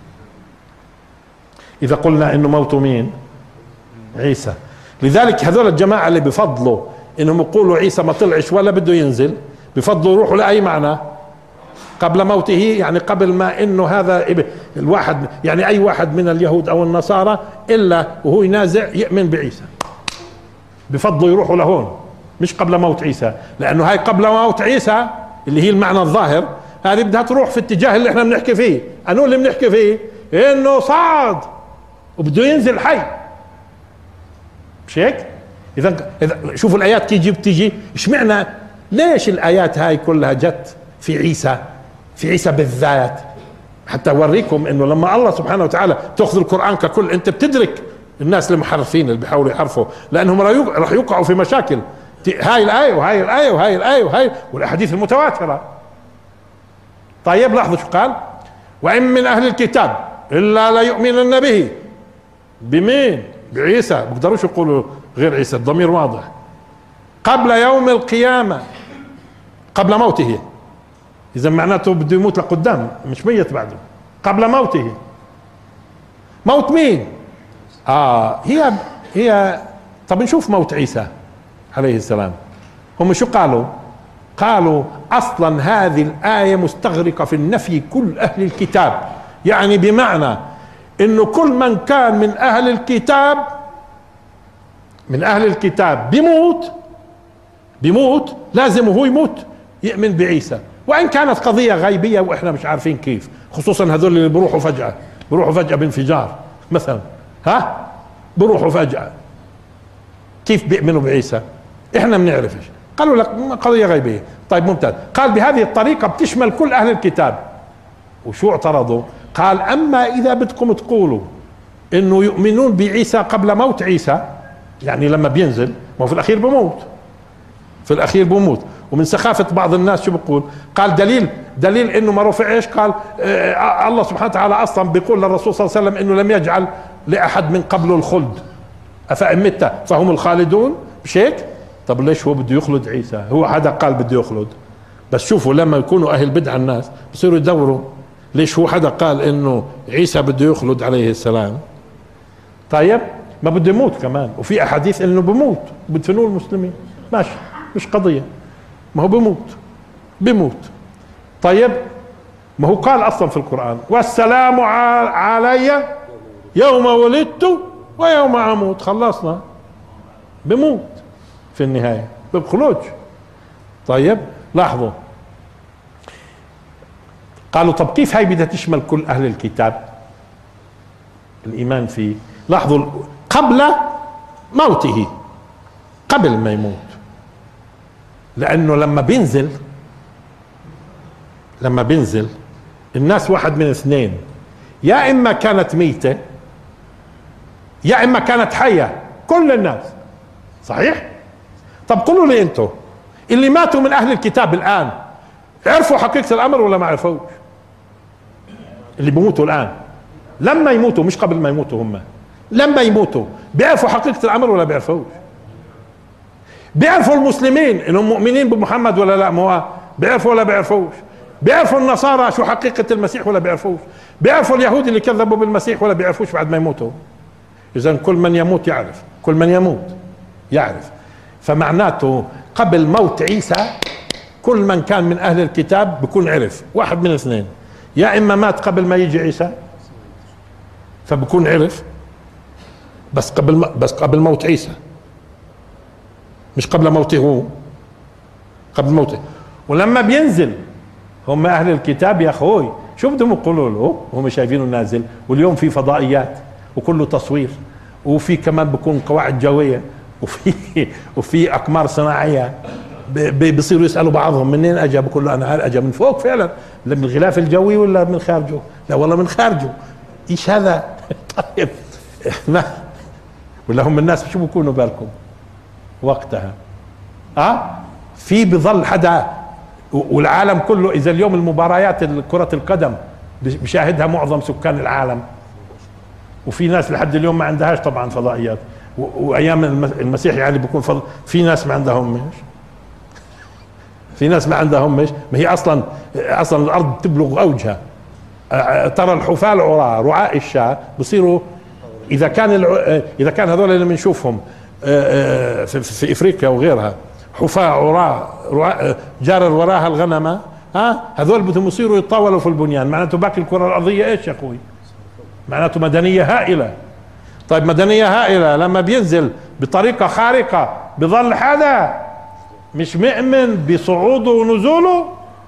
إذا قلنا إنه موته مين؟ عيسى. لذلك هذول الجماعة اللي بفضلوا إنهم يقولوا عيسى ما طلعش ولا بده ينزل، بفضلوا يروحوا لأي معنى؟ قبل موته، يعني قبل ما إنه هذا الواحد، يعني أي واحد من اليهود أو النصارى إلا وهو ينازع يؤمن بعيسى، بفضلوا يروحوا لهون، مش قبل موت عيسى. لأنه هاي قبل موت عيسى اللي هي المعنى الظاهر، هذه بدها تروح في اتجاه اللي احنا بنحكي فيه. أنو اللي بنحكي فيه إنه صعد وبده ينزل حي، مش هيك؟ إذا إذا شوفوا الآيات كيف بتيجي، اشمعنى ليش الآيات هاي كلها جت في عيسى، في عيسى بالذات؟ حتى أوريكم إنه لما الله سبحانه وتعالى تأخذ القرآن ككل، أنت بتدرك الناس المحرفين اللي بيحاولوا يحرفوا، لأنهم راح يوقعوا في مشاكل. هاي الآية وهاي الآية وهاي الآية وهاي والأحاديث المتواترة. طيب لاحظوا شو قال: وإن من أهل الكتاب إلا لا يؤمنن به. بمين؟ بعيسى. بقدروش يقولوا غير عيسى، الضمير واضح. قبل يوم القيامة، قبل موته، إذا معناته بده يموت لقدام، مش ميت بعده، قبل موته. موت مين؟ آه هي هي طب نشوف موت عيسى عليه السلام. هم شو قالوا؟ قالوا أصلا هذه الآية مستغرقة في النفي كل أهل الكتاب، يعني بمعنى إنه كل من كان من أهل الكتاب من أهل الكتاب بيموت بيموت لازم هو يموت يؤمن بعيسى، وإن كانت قضية غيبية وإحنا مش عارفين كيف، خصوصا هذول اللي بروحوا فجأة بروحوا فجأة بانفجار مثلا، ها بروحوا فجأة، كيف بيؤمنوا بعيسى؟ إحنا بنعرفش. قالوا لك قضية غيبية. طيب ممتاز. قال بهذه الطريقة بتشمل كل أهل الكتاب. وشو اعترضوا؟ قال أما إذا بدكم تقولوا إنه يؤمنون بعيسى قبل موت عيسى، يعني لما بينزل، ما هو في الأخير بموت، في الأخير بموت. ومن سخافة بعض الناس شو بقول؟ قال دليل دليل إنه ما رفعش، قال آه الله سبحانه وتعالى أصلا بيقول للرسول صلى الله عليه وسلم إنه لم يجعل لأحد من قبله الخلد، أفإن مت فهم الخالدون، مش هيك؟ طب ليش هو بده يخلد عيسى؟ هو هذا قال بده يخلد. بس شوفوا لما يكونوا أهل بدع الناس بصيروا يدوروا ليش هو حدا قال إنه عيسى بده يخلد عليه السلام. طيب ما بده يموت كمان، وفي أحاديث إنه بموت بدفنوه المسلمين، ماشي مش قضية، ما هو بموت بموت. طيب ما هو قال أصلا في القرآن والسلام علي يوم ولدت ويوم أموت، خلصنا، بموت في النهاية بخلوج. طيب لاحظوا، قالوا طب كيف هاي بدها تشمل كل أهل الكتاب الإيمان فيه؟ لاحظوا قبل موته، قبل ما يموت، لأنه لما بينزل لما بينزل الناس واحد من اثنين، يا إما كانت ميتة يا إما كانت حية، كل الناس صحيح؟ طب قولوا لي انتوا اللي ماتوا من أهل الكتاب الآن عرفوا حقيقة الأمر ولا ما عرفوش؟ اللي بيموتوا الآن لما يموتوا، مش قبل ما يموتوا، هم لما يموتوا بيعرفوا حقيقة الأمر ولا بيعرفوش؟ بيعرفوا المسلمين انهم مؤمنين بمحمد ولا لا؟ ما بيعرفوا ولا بيعرفوش؟ بيعرفوا النصارى شو حقيقة المسيح ولا بيعرفوش؟ بيعرفوا اليهود اللي كذبوا بالمسيح ولا بيعرفوش بعد ما يموتوا؟ إذن كل من يموت يعرف، كل من يموت يعرف. فمعناته قبل موت عيسى كل من كان من أهل الكتاب بيكون عرف، واحد من اثنين، يا إما مات قبل ما يجي عيسى فبكون عرف، بس قبل بس قبل موت عيسى، مش قبل موته هو، قبل موته. ولما بينزل هم أهل الكتاب يا أخوي شو بدهم يقولوا له؟ هم شايفينه نازل، واليوم في فضائيات وكله تصوير، وفي كمان بكون قواعد جوية، وفي وفي أقمار صناعية، بيصيروا يسألوا بعضهم منين أجا؟ بقول له أنا اجى من فوق فعلا، من الغلاف الجوي ولا من خارجه؟ لا والله من خارجه. ايش هذا؟ طيب ما ولا هم الناس شو بيكونوا بالكم وقتها؟ اه في بظل حدا، والعالم كله اذا اليوم المباريات كرة القدم بشاهدها معظم سكان العالم، وفي ناس لحد اليوم ما عندهاش طبعا فضائيات، وايام المسيح يعني بيكون فض... في ناس ما عندهم مش في ناس ما عندهم مش ما هي اصلا اصلا الارض تبلغ اوجها. ترى الحفاة العراة رعاء الشاة بصيروا اذا كان الع... اذا كان هذول اللي بنشوفهم في... في افريقيا وغيرها حفاة عراة رعاء جار وراها الغنمة، ها هذول بدهم يصيروا يتطاولوا في البنيان. معناته باقي الكرة الارضية ايش يا اخوي؟ معناته مدنية هائلة. طيب مدنية هائلة لما بينزل بطريقة خارقة بظل حدا مش مؤمن بصعوده ونزوله،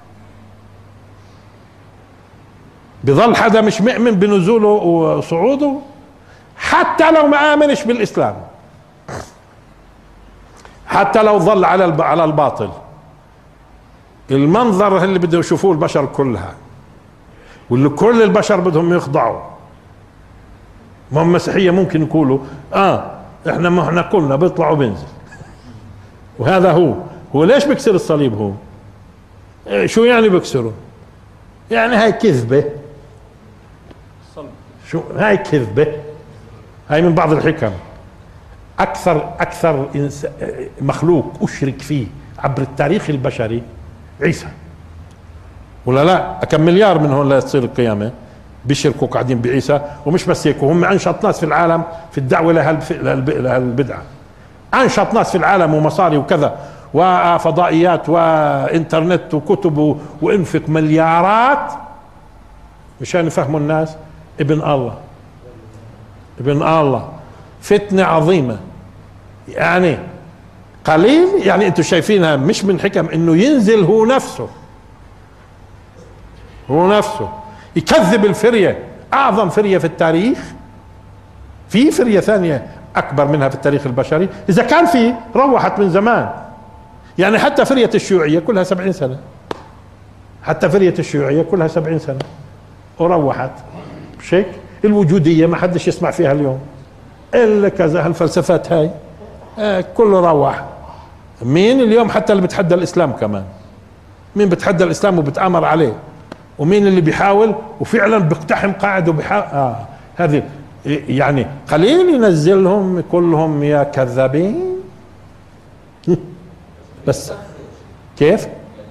بظل حدا مش مؤمن بنزوله وصعوده، حتى لو ما آمنش بالإسلام، حتى لو ظل على على الباطل. المنظر اللي بده يشوفوه البشر كلها، واللي كل البشر بدهم يخضعوا. ما هم مسيحية ممكن يقولوا اه احنا ما احنا كلنا بيطلع وبينزل، وهذا هو هو ليش بيكسر الصليب؟ هو إيه شو يعني بيكسره؟ يعني هاي كذبة، شو هاي كذبة، هاي من بعض الحكم. اكثر اكثر مخلوق اشرك فيه عبر التاريخ البشري عيسى، ولا لا؟ كم مليار من هون لتصير القيامة بيشركوا قاعدين بعيسى. ومش بس هيك، وهم انشط ناس في العالم في الدعوة لهالبدعة، انشط ناس في العالم ومصاري وكذا وفضائيات وانترنت وكتب، وانفق مليارات مشان يفهموا الناس ابن الله ابن الله. فتنة عظيمة يعني. قليل يعني انتم شايفينها مش من حكم انه ينزل هو نفسه هو نفسه يكذب الفرية، اعظم فرية في التاريخ. في فرية ثانية اكبر منها في التاريخ البشري اذا كان في، روحت من زمان. يعني حتى فرية الشيوعية كلها سبعين سنة، حتى فرية الشيوعية كلها سبعين سنة وروحت. مش هيك؟ الوجودية ما حدش يسمع فيها اليوم الا كذا، هالفلسفات هاي آه كله روح. مين اليوم حتى اللي بتحدى الاسلام كمان؟ مين بتحدى الاسلام وبتآمر عليه؟ ومين اللي بيحاول وفعلا بيقتحم قاعد وبيحاول؟ آه هذه يعني قليل ينزلهم كلهم يا كذابين. بس كيف؟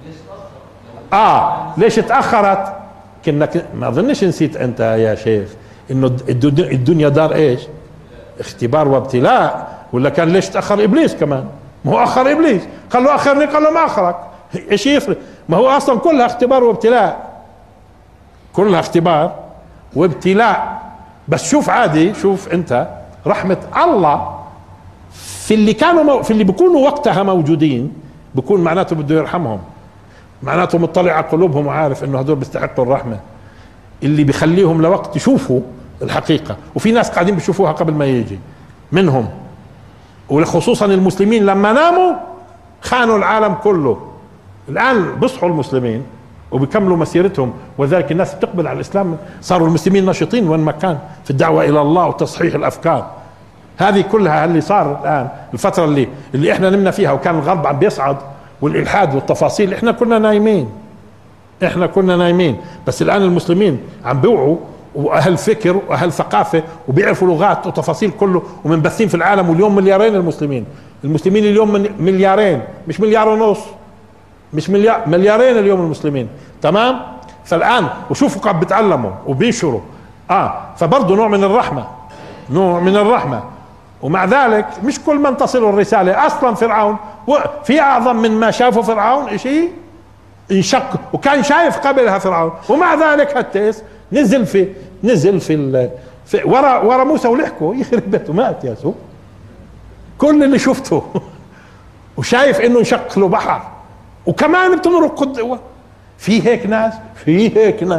اه ليش اتأخرت؟ كأنك ما اظنش نسيت انت يا شيخ انه الدنيا دار ايش؟ اختبار وابتلاء. ولا كان ليش تأخر ابليس كمان؟ ما هو اخر ابليس، قال له اخرني، قال له ما اخرك، ايش يفرق؟ ما هو اصلا كلها اختبار وابتلاء، كلها اختبار وابتلاء. بس شوف عادي، شوف انت رحمة الله في اللي كانوا مو في اللي بيكونوا وقتها موجودين، بيكون معناته بده يرحمهم، معناته مطلع على قلوبهم وعارف انه هذول بيستحقوا الرحمة، اللي بيخليهم لوقت يشوفوا الحقيقة. وفي ناس قاعدين بيشوفوها قبل ما يجي منهم، وخصوصا المسلمين لما ناموا خانوا العالم كله. الآن بصحوا المسلمين وبيكملوا مسيرتهم، وذلك الناس بتقبل على الإسلام. صاروا المسلمين نشيطين وين ما كان في الدعوة إلى الله وتصحيح الأفكار. هذه كلها اللي صار الآن الفترة اللي اللي احنا نمنا فيها، وكان الغرب عم بيصعد والإلحاد والتفاصيل، احنا كنا نايمين احنا كنا نايمين. بس الآن المسلمين عم بيوعوا، واهل فكر واهل ثقافه، وبيعرفوا لغات وتفاصيل كله، ومنبثين في العالم. واليوم مليارين المسلمين المسلمين اليوم من مليارين، مش مليار ونص، مش مليار، مليارين اليوم المسلمين. تمام؟ فالان وشوفوا قاعد بيتعلموا وبينشروا. اه فبرضه نوع من الرحمه، نوع من الرحمه. ومع ذلك مش كل من تصل الرساله. اصلا فرعون في اعظم من ما شافه فرعون شيء انشق، وكان شايف قبلها فرعون، ومع ذلك هالتيس نزل في نزل في, ال... في ورا ورا موسى ولحقه يخرب بيته، مات يا سو. كل اللي شفته وشايف انه انشق له بحر، وكمان بتمرق قد. في هيك ناس في هيك ناس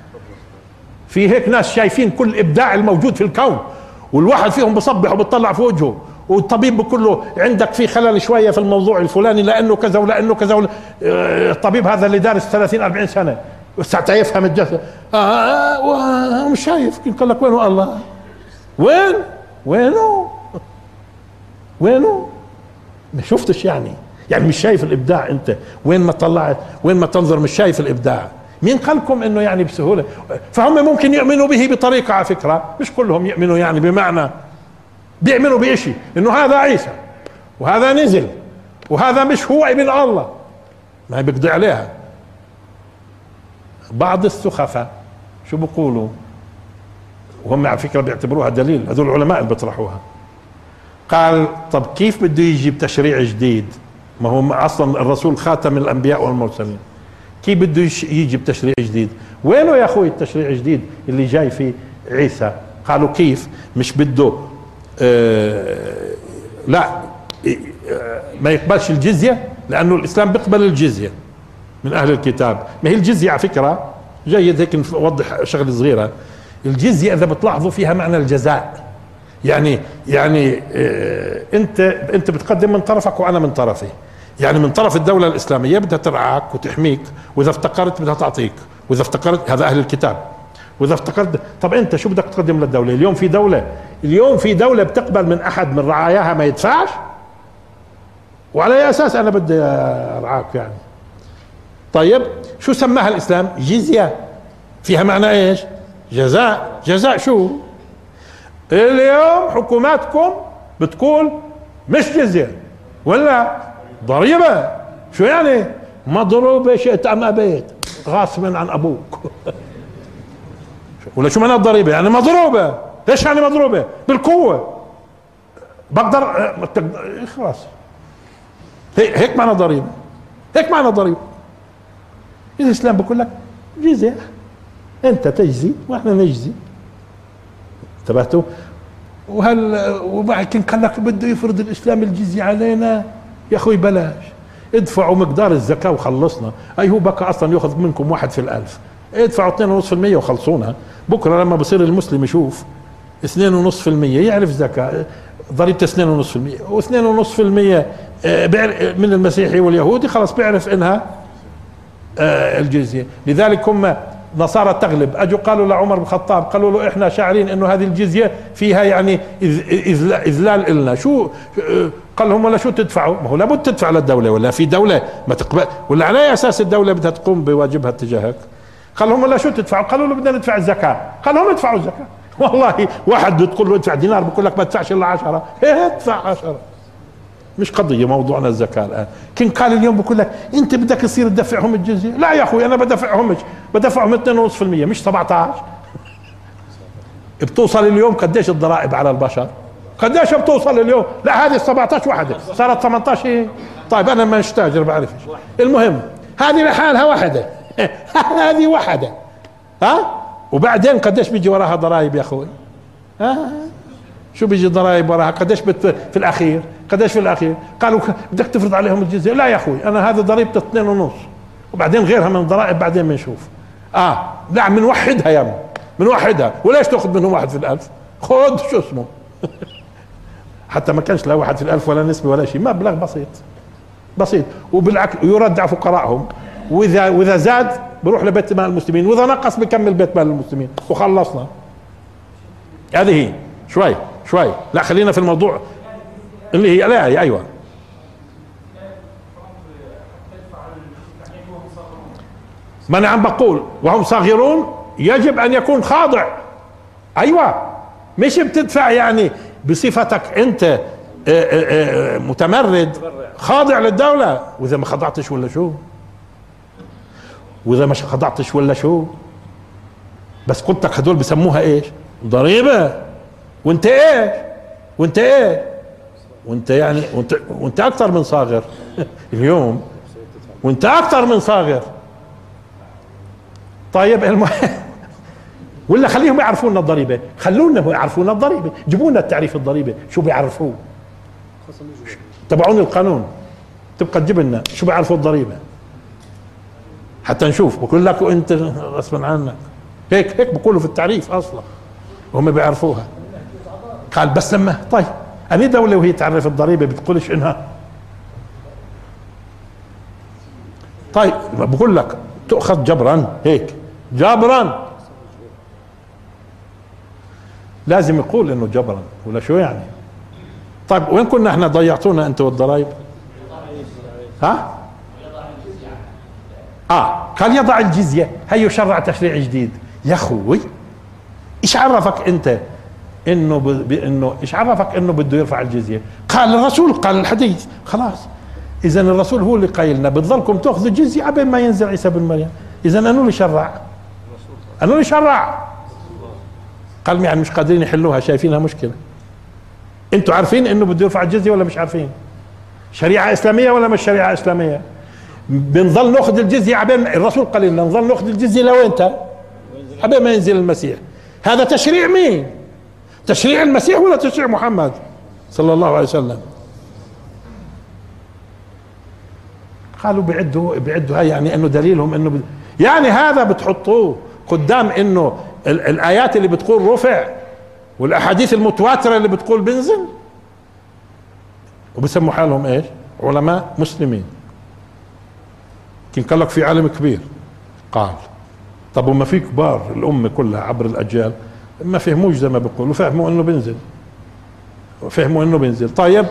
في هيك ناس شايفين كل ابداع الموجود في الكون، والواحد فيهم بصبح وبتطلع في وجهه، والطبيب بقول له عندك في خلل شويه في الموضوع الفلاني لانه كذا ولانه كذا ولا... الطبيب هذا اللي دارس ثلاثين أربعين سنه ساعتها يفهم الجسد. آه, آه, آه مش شايف. قال لك وينه الله؟ وين وينه وينه؟ ما شفتش يعني يعني مش شايف الابداع انت؟ وين ما طلعت وين ما تنظر مش شايف الابداع. مين قال لكم انه يعني بسهوله؟ فهم ممكن يؤمنوا به بطريقه، على فكره مش كلهم يؤمنوا يعني بمعنى بيؤمنوا بشيء انه هذا عيسى وهذا نزل وهذا مش هو ابن الله، ما بيقضي عليها. بعض السخفاء شو بيقولوا وهم على فكره بيعتبروها دليل، هذول العلماء اللي بيطرحوها. قال طب كيف بده يجيب تشريع جديد؟ ما هو اصلا الرسول خاتم الانبياء والمرسلين، كيف بده يجيب تشريع جديد؟ وينه يا اخوي التشريع الجديد اللي جاي في عيسى؟ قالوا كيف؟ مش بده آه لا آه ما يقبلش الجزيه، لانه الاسلام بيقبل الجزيه من اهل الكتاب. ما هي الجزيه على فكره جيد هيك نوضح شغله صغيره. الجزيه اذا بتلاحظوا فيها معنى الجزاء، يعني يعني آه انت انت بتقدم من طرفك وانا من طرفي، يعني من طرف الدولة الإسلامية بدها ترعاك وتحميك، وإذا افتقرت بدها تعطيك، وإذا افتقرت هذا أهل الكتاب، وإذا افتقرت طب أنت شو بدك تقدم للدولة؟ اليوم في دولة اليوم في دولة بتقبل من أحد من رعاياها ما يدفعش؟ وعلى أي أساس أنا بدي أرعاك يعني؟ طيب شو سماها الإسلام؟ جزية، فيها معنى إيش؟ جزاء. جزاء شو؟ اليوم حكوماتكم بتقول مش جزية ولا ضريبة. شو يعني؟ مضروبة شئت أم أبيت، غاصبا عن أبوك. ولا شو معنى الضريبة؟ يعني مضروبة. ايش يعني مضروبة؟ بالقوة بقدر خلاص. هيك معنى ضريبة، هيك معنى ضريبة. الإسلام بقول لك جزية، أنت تجزي وإحنا نجزي. انتبهتوا؟ وهل وبعدين قال لك بده يفرض الإسلام الجزية علينا. يا اخوي بلاش، ادفعوا مقدار الزكاة وخلصنا. اي هو بقى اصلا ياخذ منكم واحد في الالف، ادفعوا اثنين ونص في المية وخلصونا. بكرة لما بصير المسلم يشوف اثنين ونص في المية يعرف زكاة ضريبة اثنين ونص في المية واثنين ونص في المية من المسيحي واليهودي، خلاص بيعرف انها الجزية. لذلك هم نصارى تغلب اجوا قالوا لعمر بن الخطاب، قالوا له احنا شاعرين انه هذه الجزية فيها يعني اذلال النا. شو قال لهم ولا شو تدفعوا؟ ما هو لابد تدفع للدولة، ولا في دولة ما تقبل؟ ولا على اي اساس الدولة بدها تقوم بواجبها تجاهك؟ قال لهم ولا شو تدفعوا؟ قالوا له بدنا ندفع الزكاة. قال لهم ادفعوا الزكاة. والله واحد بتقول له ادفع دينار بقول لك ما تدفعش الا عشرة، ايه ادفع عشرة. مش قضية موضوعنا الزكاة الآن. كن قال اليوم بقول لك أنت بدك تصير تدفعهم الجزية. لا يا أخوي أنا بدفعهم بدفعهم اثنين ونص في المية مش سبعة عشر. بتوصل اليوم قديش الضرائب على البشر؟ قديش بتوصل اليوم؟ لا هذه سبعة عشر وحدة صارت ثمانية عشر. إيه؟ طيب أنا مش تاجر بعرفش. المهم هذه لحالها وحدة. هذه وحدة. ها؟ وبعدين قديش بيجي وراها ضرائب يا أخوي؟ ها؟ شو بيجي ضرائب وراها؟ قديش بت في الأخير؟ قديش في الاخير؟ قالوا بدك تفرض عليهم الجزية. لا يا اخوي انا هذا ضريبته اثنين ونص وبعدين غيرها من الضرائب بعدين بنشوف. اه لا بنوحدها يا من بنوحدها. وليش تاخذ منهم واحد في الالف؟ خذ شو اسمه. حتى ما كانش لا واحد في الالف ولا نسبة ولا شيء، مبلغ بسيط بسيط وبالعكس يرد فقراءهم، واذا واذا زاد بروح لبيت مال المسلمين، واذا نقص بكمل بيت مال المسلمين وخلصنا. هذه هي. شوي شوي لا خلينا في الموضوع اللي هي لا ايوه. ما انا عم بقول وهم صاغرون يجب ان يكون خاضع. ايوه مش بتدفع يعني بصفتك انت متمرد خاضع للدولة، واذا ما خضعتش ولا شو؟ واذا ما خضعتش ولا شو؟ بس قلت لك هدول بسموها ايش؟ ضريبة. وانت ايش؟ وانت ايه؟ وانت يعني وانت وانت اكثر من صاغر اليوم، وانت اكثر من صاغر. طيب المهم ولا خليهم يعرفونا الضريبه، خلونا يعرفونا الضريبه، جيبوا لنا التعريف الضريبه شو بيعرفوه تبعون القانون، تبقى تجيب لنا شو بيعرفوا الضريبه حتى نشوف. بقول لك وانت غصبا عنك هيك هيك بقولوا في التعريف اصلا وهم بيعرفوها. قال بس لما طيب أني دولة وهي تعرف الضريبة بتقولش إنها طيب بقول لك تؤخذ جبرا، هيك جبرا، لازم يقول انه جبرا ولا شو يعني؟ طيب وين كنا احنا ضيعتونا انت والضرائب؟ ها؟ اه قال يضع الجزية، هي يشرع تشريع جديد. يا اخوي ايش عرفك انت انه ب... انه ايش عرفك انه بده يرفع الجزية؟ قال الرسول، قال الحديث، خلاص. اذا الرسول هو اللي قايلنا بتضلكم تاخذوا الجزية عبين ما ينزل عيسى بن مريم. اذا انو اللي شرع؟ انو اللي شرع؟ قال يعني مش قادرين يحلوها، شايفينها مشكلة. انتوا عارفين انه بده يرفع الجزية ولا مش عارفين؟ شريعة اسلامية ولا مش شريعة اسلامية؟ بنظل ناخذ الجزية عبين الرسول قال لنا نظل ناخذ الجزية لوينتا؟ عبين ما ينزل المسيح. هذا تشريع مين؟ تشريع المسيح ولا تشريع محمد صلى الله عليه وسلم؟ قالوا بيعدوا بيعدوا هاي يعني انه دليلهم انه ب... يعني هذا بتحطوه قدام انه ال... الايات اللي بتقول رفع والاحاديث المتواتره اللي بتقول بنزل، وبسموا حالهم ايش؟ علماء مسلمين. كان قال لك في عالم كبير قال طب وما في كبار الامه كلها عبر الاجيال ما فهموش زي ما بيقولوا، فهموا انه بنزل، فهموا انه بنزل. طيب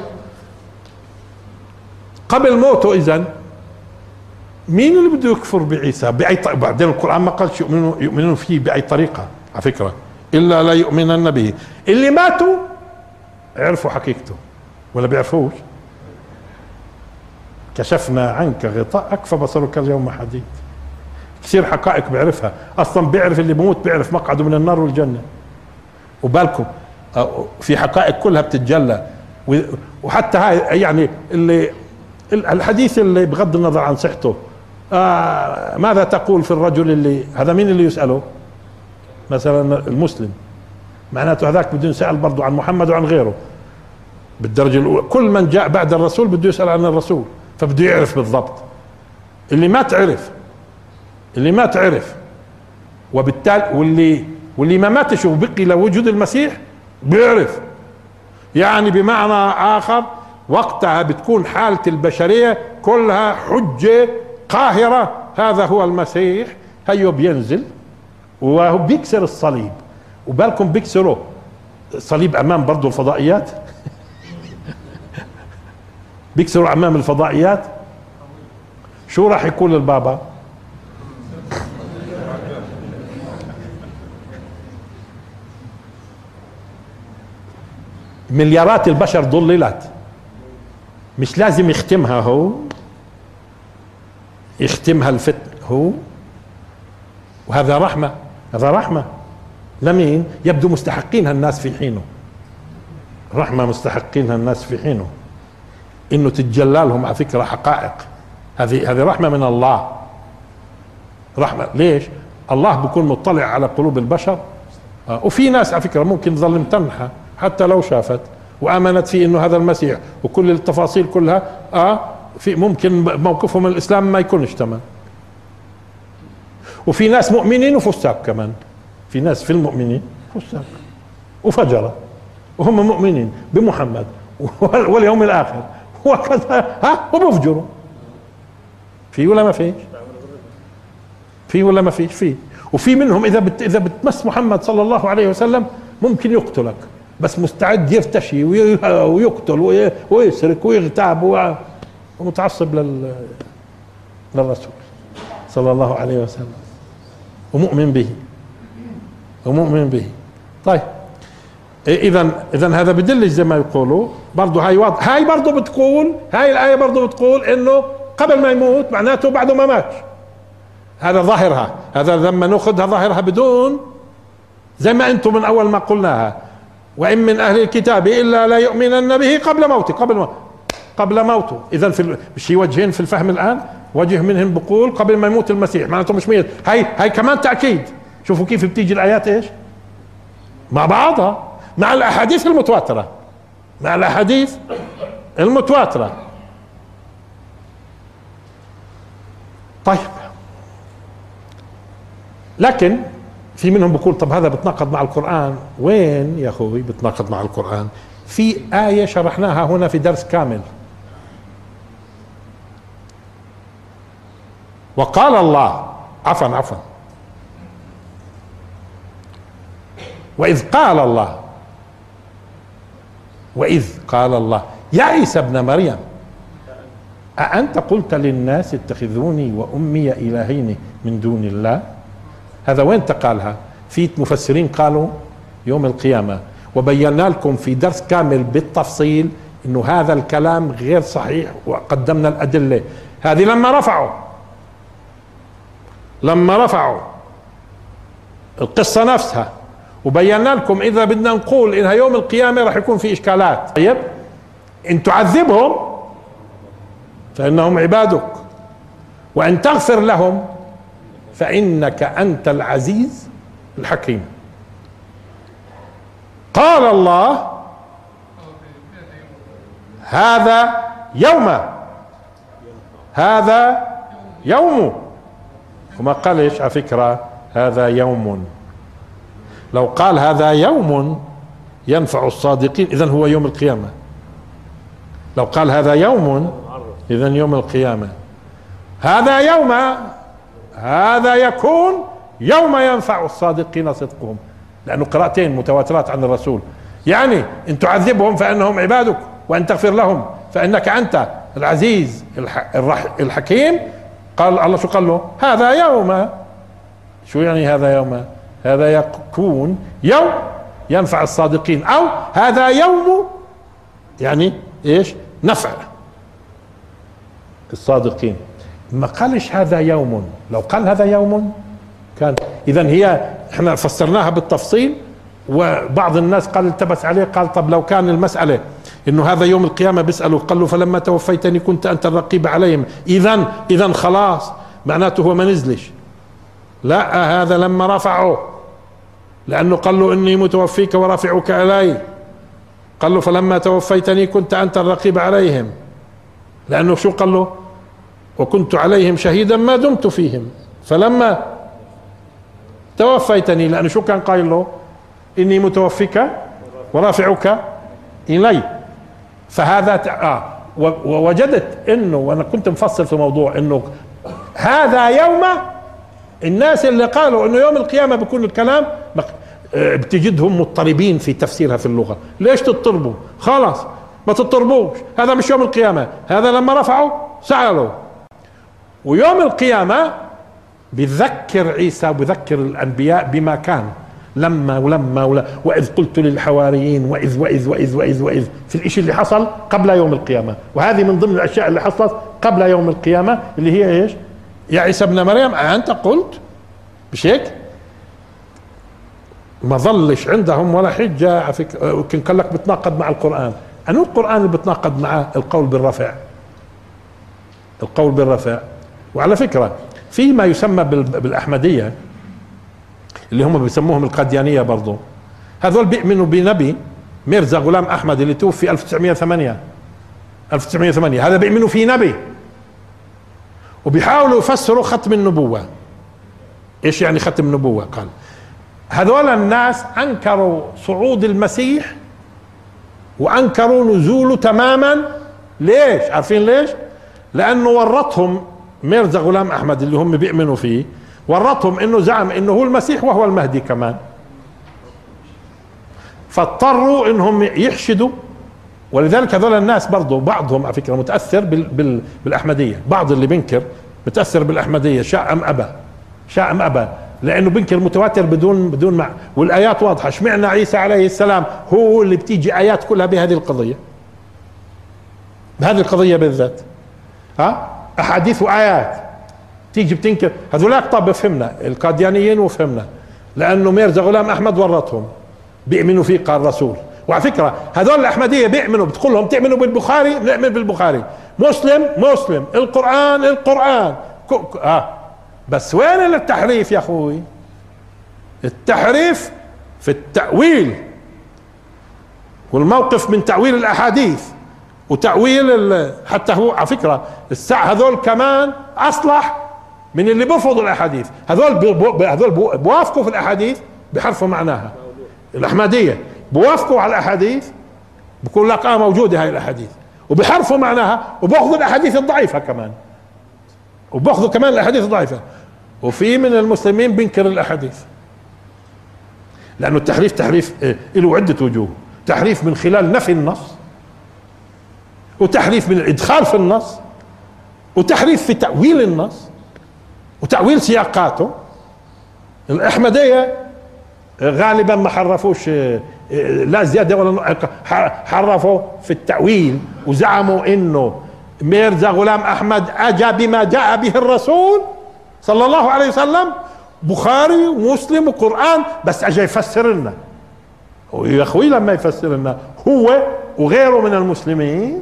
قبل موته اذا مين اللي بده يكفر بعيسى؟ باي طريقه؟ بعدين القران ما قالش يؤمنون يؤمنون فيه باي طريقه على فكره، الا لا يؤمنن به. اللي ماتوا عرفوا حقيقته ولا بيعرفوش؟ كشفنا عنك غطاءك فبصرك اليوم حديد. كثير حقائق بيعرفها، اصلا بيعرف اللي بموت بيعرف مقعده من النار والجنه. وبالكم في حقائق كلها بتتجلى، وحتى هاي يعني اللي الحديث اللي بغض النظر عن صحته، آه ماذا تقول في الرجل اللي هذا؟ مين اللي يسأله؟ مثلا المسلم، معناته هذاك بده يسأل برضه عن محمد وعن غيره بالدرجة الأولى. كل من جاء بعد الرسول بده يسأل عن الرسول، فبده يعرف بالضبط. اللي ما تعرف اللي ما تعرف وبالتالي واللي واللي ما ماتش وبقي لوجود المسيح بيعرف. يعني بمعنى آخر وقتها بتكون حالة البشرية كلها حجة قاهرة، هذا هو المسيح، هيو بينزل وهو بيكسر الصليب. وبالكم بيكسروا الصليب أمام برضو الفضائيات بيكسروا أمام الفضائيات. شو راح يقول البابا؟ مليارات البشر ضللت، مش لازم يختمها هو، يختمها الفتن هو. وهذا رحمة، هذا رحمة لمين؟ يبدو مستحقينها الناس في حينه، رحمة مستحقينها الناس في حينه، انه تتجلى لهم على فكرة حقائق. هذه هذه رحمة من الله، رحمة. ليش؟ الله بيكون مطلع على قلوب البشر. آه. وفي ناس على فكرة ممكن تظل متنحة حتى لو شافت وآمنت فيه انه هذا المسيح وكل التفاصيل كلها، اه في ممكن موقفهم من الاسلام ما يكونش تمام. وفي ناس مؤمنين وفساق كمان، في ناس في المؤمنين فساق وفجرة وهم مؤمنين بمحمد واليوم الاخر وكذا، ها وبفجروا. في ولا ما فيش؟ في ولا ما فيش؟ في. وفي منهم اذا بت اذا بتمس محمد صلى الله عليه وسلم ممكن يقتلك، بس مستعد يفتشي ويقتل ويسرق ويغتاب ومتعصب لل للرسول صلى الله عليه وسلم ومؤمن به ومؤمن به. طيب اذا اذا هذا بدلش زي ما يقولوا برضه. هاي واضح، هاي برضه بتقول، هاي الايه برضه بتقول انه قبل ما يموت معناته بعده ما مات. هذا ظاهرها، هذا لما ناخذها ظاهرها بدون زي ما انتم من اول ما قلناها، وان من اهل الكتاب الا لا يؤمنن به قبل موته، قبل موته قبل موته. اذا في شي وجهين في الفهم الان، وجه منهم بقول قبل ما يموت المسيح معناته مش ميت. هاي هاي كمان تاكيد. شوفوا كيف بتيجي الايات ايش مع بعضها، مع الاحاديث المتواتره، مع الاحاديث المتواتره. طيب لكن في منهم بقول طب هذا بتناقض مع القرآن. وين يا اخوي بتناقض مع القرآن؟ في آية شرحناها هنا في درس كامل. وقال الله عفوا عفوا وإذ قال الله وإذ قال الله يا عيسى ابن مريم أأنت قلت للناس اتخذوني وأمي إلهين من دون الله؟ هذا وين تقالها؟ في مفسرين قالوا يوم القيامة، وبينا لكم في درس كامل بالتفصيل انه هذا الكلام غير صحيح وقدمنا الأدلة. هذه لما رفعوا لما رفعوا القصة نفسها، وبينا لكم اذا بدنا نقول انها يوم القيامة راح يكون في اشكالات. طيب ان تعذبهم فانهم عبادك وان تغفر لهم فانك انت العزيز الحكيم. قال الله هذا يوم هذا يوم، وما قالش على فكرة هذا يوم. لو قال هذا يوم ينفع الصادقين إذن هو يوم القيامة. لو قال هذا يوم إذن يوم القيامة. هذا يوم هذا يكون يوم ينفع الصادقين صدقهم، لأنه قراءتين متواترات عن الرسول. يعني إن تعذبهم فإنهم عبادك وأن تغفر لهم فإنك أنت العزيز الحكيم. قال الله شو قال له؟ هذا يوم. شو يعني هذا يوم؟ هذا يكون يوم ينفع الصادقين، أو هذا يوم يعني إيش؟ نفع الصادقين. ما قالش هذا يوم. لو قال هذا يوم كان إذن هي احنا فسرناها بالتفصيل، وبعض الناس قال التبس عليه قال طب لو كان المسألة انه هذا يوم القيامة بيسألوا قال له فلما توفيتني كنت انت الرقيب عليهم، اذن اذن خلاص معناته هو ما نزلش. لا، هذا لما رفعه، لانه قال له اني متوفيك ورافعك الي. قال له فلما توفيتني كنت انت الرقيب عليهم، لانه شو قال له؟ وكنت عليهم شهيدا ما دمت فيهم فلما توفيتني، لانه شو كان قايل له؟ اني متوفيك ورافعك الي. فهذا اه ووجدت انه، وانا كنت مفصل في موضوع انه هذا يوم، الناس اللي قالوا انه يوم القيامة بيكون الكلام بتجدهم مضطربين في تفسيرها في اللغة. ليش تضطربوا؟ خلاص ما تضطربوش، هذا مش يوم القيامة، هذا لما رفعوا سألوا. ويوم القيامة بذكر عيسى وبذكر الأنبياء بما كان لما ولما ولا وإذ قلت للحواريين وإذ وإذ وإذ وإذ وإذ في الإشي اللي حصل قبل يوم القيامة. وهذه من ضمن الأشياء اللي حصلت قبل يوم القيامة اللي هي إيش؟ يا عيسى ابن مريم أنت قلت مش هيك؟ ما ظلش عندهم ولا حجة على فكرة. يمكن قال لك بتناقض مع القرآن. أنو القرآن اللي بتناقض معه؟ القول بالرفع. القول بالرفع. وعلى فكرة في ما يسمى بالأحمدية اللي هم بيسموهم القاديانية برضو، هذول بيؤمنوا بنبي ميرزا غلام أحمد اللي توفي ألف وتسعمائة وثمانية ألف وتسعمائة وثمانية. هذا بيؤمنوا في نبي وبيحاولوا يفسروا ختم النبوة. ايش يعني ختم النبوة؟ قال هذول الناس انكروا صعود المسيح وانكروا نزوله تماما. ليش؟ عارفين ليش؟ لانه ورطهم ميرزا غلام احمد اللي هم بيؤمنوا فيه، ورطهم انه زعم انه هو المسيح وهو المهدي كمان، فاضطروا انهم يحشدوا. ولذلك هذول الناس برضو بعضهم على فكرة متأثر بال بال بالاحمدية. بعض اللي بنكر متأثر بالاحمدية شاء ام ابى، شاء ام ابى، لانه بنكر متواتر بدون بدون مع، والايات واضحة. اشمعنى عيسى عليه السلام هو اللي بتيجي ايات كلها بهذه القضية، بهذه القضية بالذات، ها احاديث وايات تيجي بتنكر. هذولاك طب فهمنا القاديانيين وفهمنا، لانه ميرزا غلام احمد ورطهم بيؤمنوا فيه قال الرسول. وعلى فكره هذول الاحمديه بيؤمنوا، بتقول لهم تؤمنوا بالبخاري؟ نؤمن بالبخاري. مسلم مسلم، القران القران. اه بس وين التحريف يا اخوي؟ التحريف في التاويل والموقف من تاويل الاحاديث وتاويل. حتى هو على فكره الساعه هذول كمان اصلح من اللي بيرفضوا الاحاديث. هذول بي هذول بوافقوا في الاحاديث بحرفوا معناها. الاحمديه بوافقوا على الاحاديث بقول لك اه موجوده هاي الاحاديث، وبحرفوا معناها، وباخذوا الاحاديث الضعيفه كمان، وباخذوا كمان الاحاديث الضعيفه. وفي من المسلمين بينكر الاحاديث، لانه التحريف تحريف له عده وجوه، تحريف من خلال نفي النص، وتحريف من الادخال في النص، وتحريف في تأويل النص وتأويل سياقاته. الأحمدية غالبا ما حرفوش لا زيادة ولا، حرفوا في التأويل وزعموا انه ميرزا غلام احمد اجى بما جاء به الرسول صلى الله عليه وسلم، بخاري ومسلم وقرآن، بس اجى يفسر لنا. ويا اخوي لما يفسر لنا هو وغيره من المسلمين،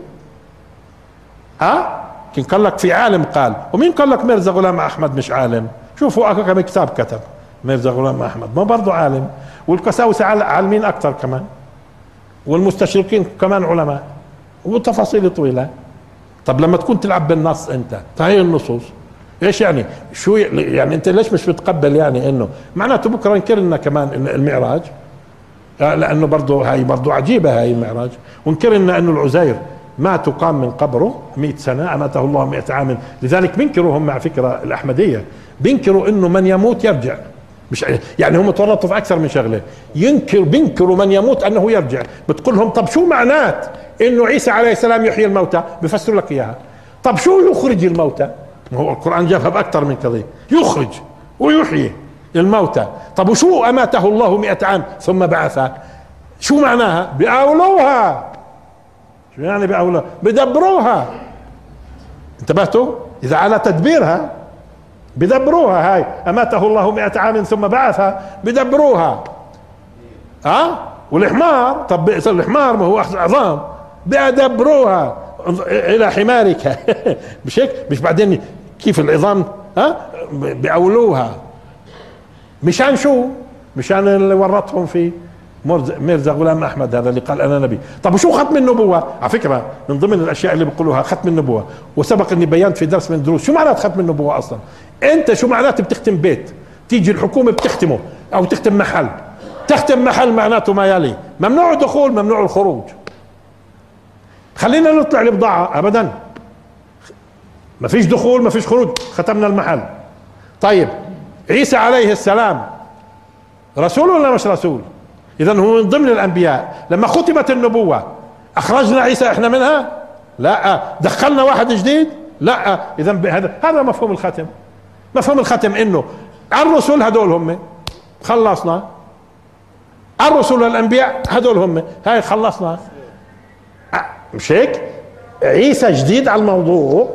ها كان قال لك في عالم قال، ومين قال لك ميرزا غلام احمد مش عالم؟ شوفوا كم كتاب كتب ميرزا غلام احمد، ما برضه عالم، والقساوسة عالمين اكثر كمان، والمستشرقين كمان علماء، وتفاصيل طويلة. طب لما تكون تلعب بالنص انت، هاي النصوص ايش يعني؟ شو يعني انت ليش مش بتقبل يعني انه معناته بكره ينكر لنا كمان المعراج؟ لانه برضه هاي برضه عجيبة هاي المعراج، ونكر لنا انه العزير ما تقام من قبره مئة سنة، أماته الله مئة عام. لذلك بينكروا هم على فكرة الأحمدية، بينكروا إنه من يموت يرجع، مش يعني هم تورطوا في أكثر من شغلة. ينكر بينكروا من يموت أنه يرجع. بتقول لهم طب شو معنات إنه عيسى عليه السلام يحيي الموتى؟ بفسر لك إياها. طب شو يخرج الموتى؟ ما هو القرآن جابها بأكثر من قضية، يخرج ويحيي الموتى. طب وشو أماته الله مئة عام ثم بعثه؟ شو معناها؟ بأولوها. شو يعني بأولوها؟ بدبروها. انتبهتوا؟ إذا على تدبيرها بدبروها. هاي أماته الله مئة عام ثم بعثها، بدبروها. ها؟ أه؟ والحمار، طب الحمار ما هو عظام، بدبروها إلى حمارك. مش هيك؟ مش بعدين كيف العظام؟ ها؟ أه؟ بأولوها. مشان شو؟ مشان اللي ورطهم فيه ميرزا غلام احمد هذا اللي قال انا نبي. طب وشو ختم النبوه؟ على فكره من ضمن الاشياء اللي بيقولوها ختم النبوه، وسبق اني بينت في درس من الدروس شو معنات ختم النبوه اصلا. انت شو معناته بتختم بيت؟ تيجي الحكومه بتختمه، او تختم محل. تختم محل معناته ما يلي ممنوع الدخول ممنوع الخروج. خلينا نطلع البضاعه ابدا، ما فيش دخول ما فيش خروج، ختمنا المحل. طيب عيسى عليه السلام رسول ولا مش رسول؟ اذا هو من ضمن الانبياء. لما ختمت النبوة اخرجنا عيسى احنا منها؟ لا. دخلنا واحد جديد؟ لا. اذا هذا هذا مفهوم الختم. مفهوم الختم انه الرسل هدول هم خلصنا، الرسل والانبياء هدول هم هاي خلصنا. مش هيك؟ عيسى جديد على الموضوع،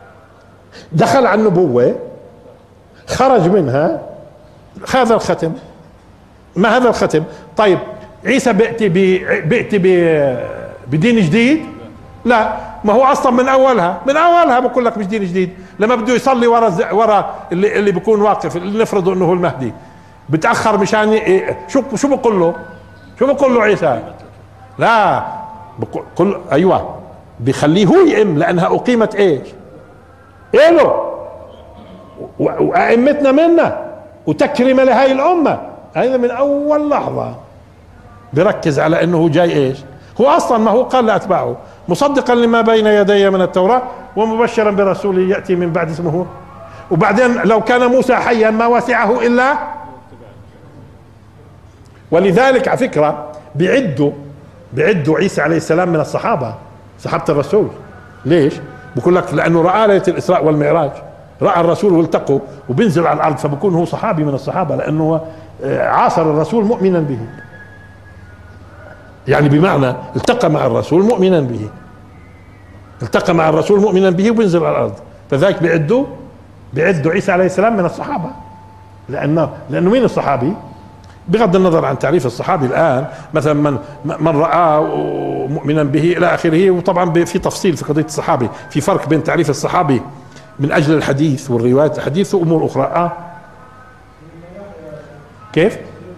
دخل على النبوة، خرج منها، هذا الختم. ما هذا الختم؟ طيب عيسى بيأتي بيأتي بدين جديد؟ لا، ما هو اصلا من اولها من اولها بقول لك مش دين جديد. لما بده يصلي ورا ورا اللي اللي بيكون واقف، اللي نفرض انه هو المهدي، بتاخر مشان إيه؟ شو شو بقول له؟ شو بقول له عيسى؟ لا بقول ايوه بخليه هو يئم، لانها اقيمت ايش؟ إله وائمتنا منا وتكرم لهي الامه. هذا من اول لحظه بركز على انه جاي ايش؟ هو اصلا ما هو قال لاتباعه مصدقا لما بين يدي من التوراة ومبشرا برسول ياتي من بعد اسمه. وبعدين لو كان موسى حيا ما وسعه الا. ولذلك على فكره بيعدوا بيعدوا عيسى عليه السلام من الصحابه، صحابه الرسول. ليش؟ بقول لك لانه راى ليله الاسراء والمعراج، راى الرسول والتقوا وبينزل على الارض، فبكون هو صحابي من الصحابه لانه عاصر الرسول مؤمنا به. يعني بمعنى التقى مع الرسول مؤمنا به، التقى مع الرسول مؤمنا به وبينزل على الارض. فذلك بيعدوا بيعدوا عيسى عليه السلام من الصحابه، لانه لانه مين الصحابي؟ بغض النظر عن تعريف الصحابي الان، مثلا من من رآه مؤمنا به الى اخره. وطبعا في تفصيل في قضيه الصحابي، في فرق بين تعريف الصحابي من اجل الحديث والروايات الحديث وامور اخرى. اه كيف؟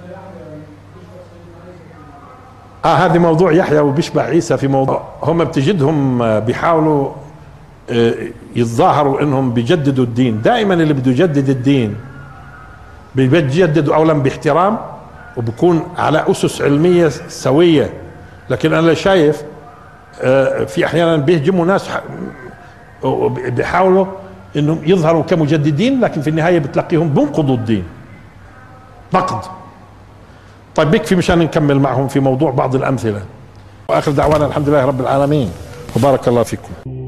اه هذا موضوع يحيى وبيشبع عيسى. في موضوع هم بتجدهم بيحاولوا آه يتظاهروا انهم بيجددوا الدين. دائما اللي بده يجدد الدين بيجددوا اولا باحترام وبكون على اسس علميه سويه. لكن انا شايف آه في احيانا بيهجموا ناس بيحاولوا انهم يظهروا كمجددين، لكن في النهايه بتلاقيهم بينقضوا الدين نقد. طيب بيكفي مشان نكمل معهم في موضوع بعض الامثله. واخر دعوانا الحمد لله رب العالمين، وبارك الله فيكم.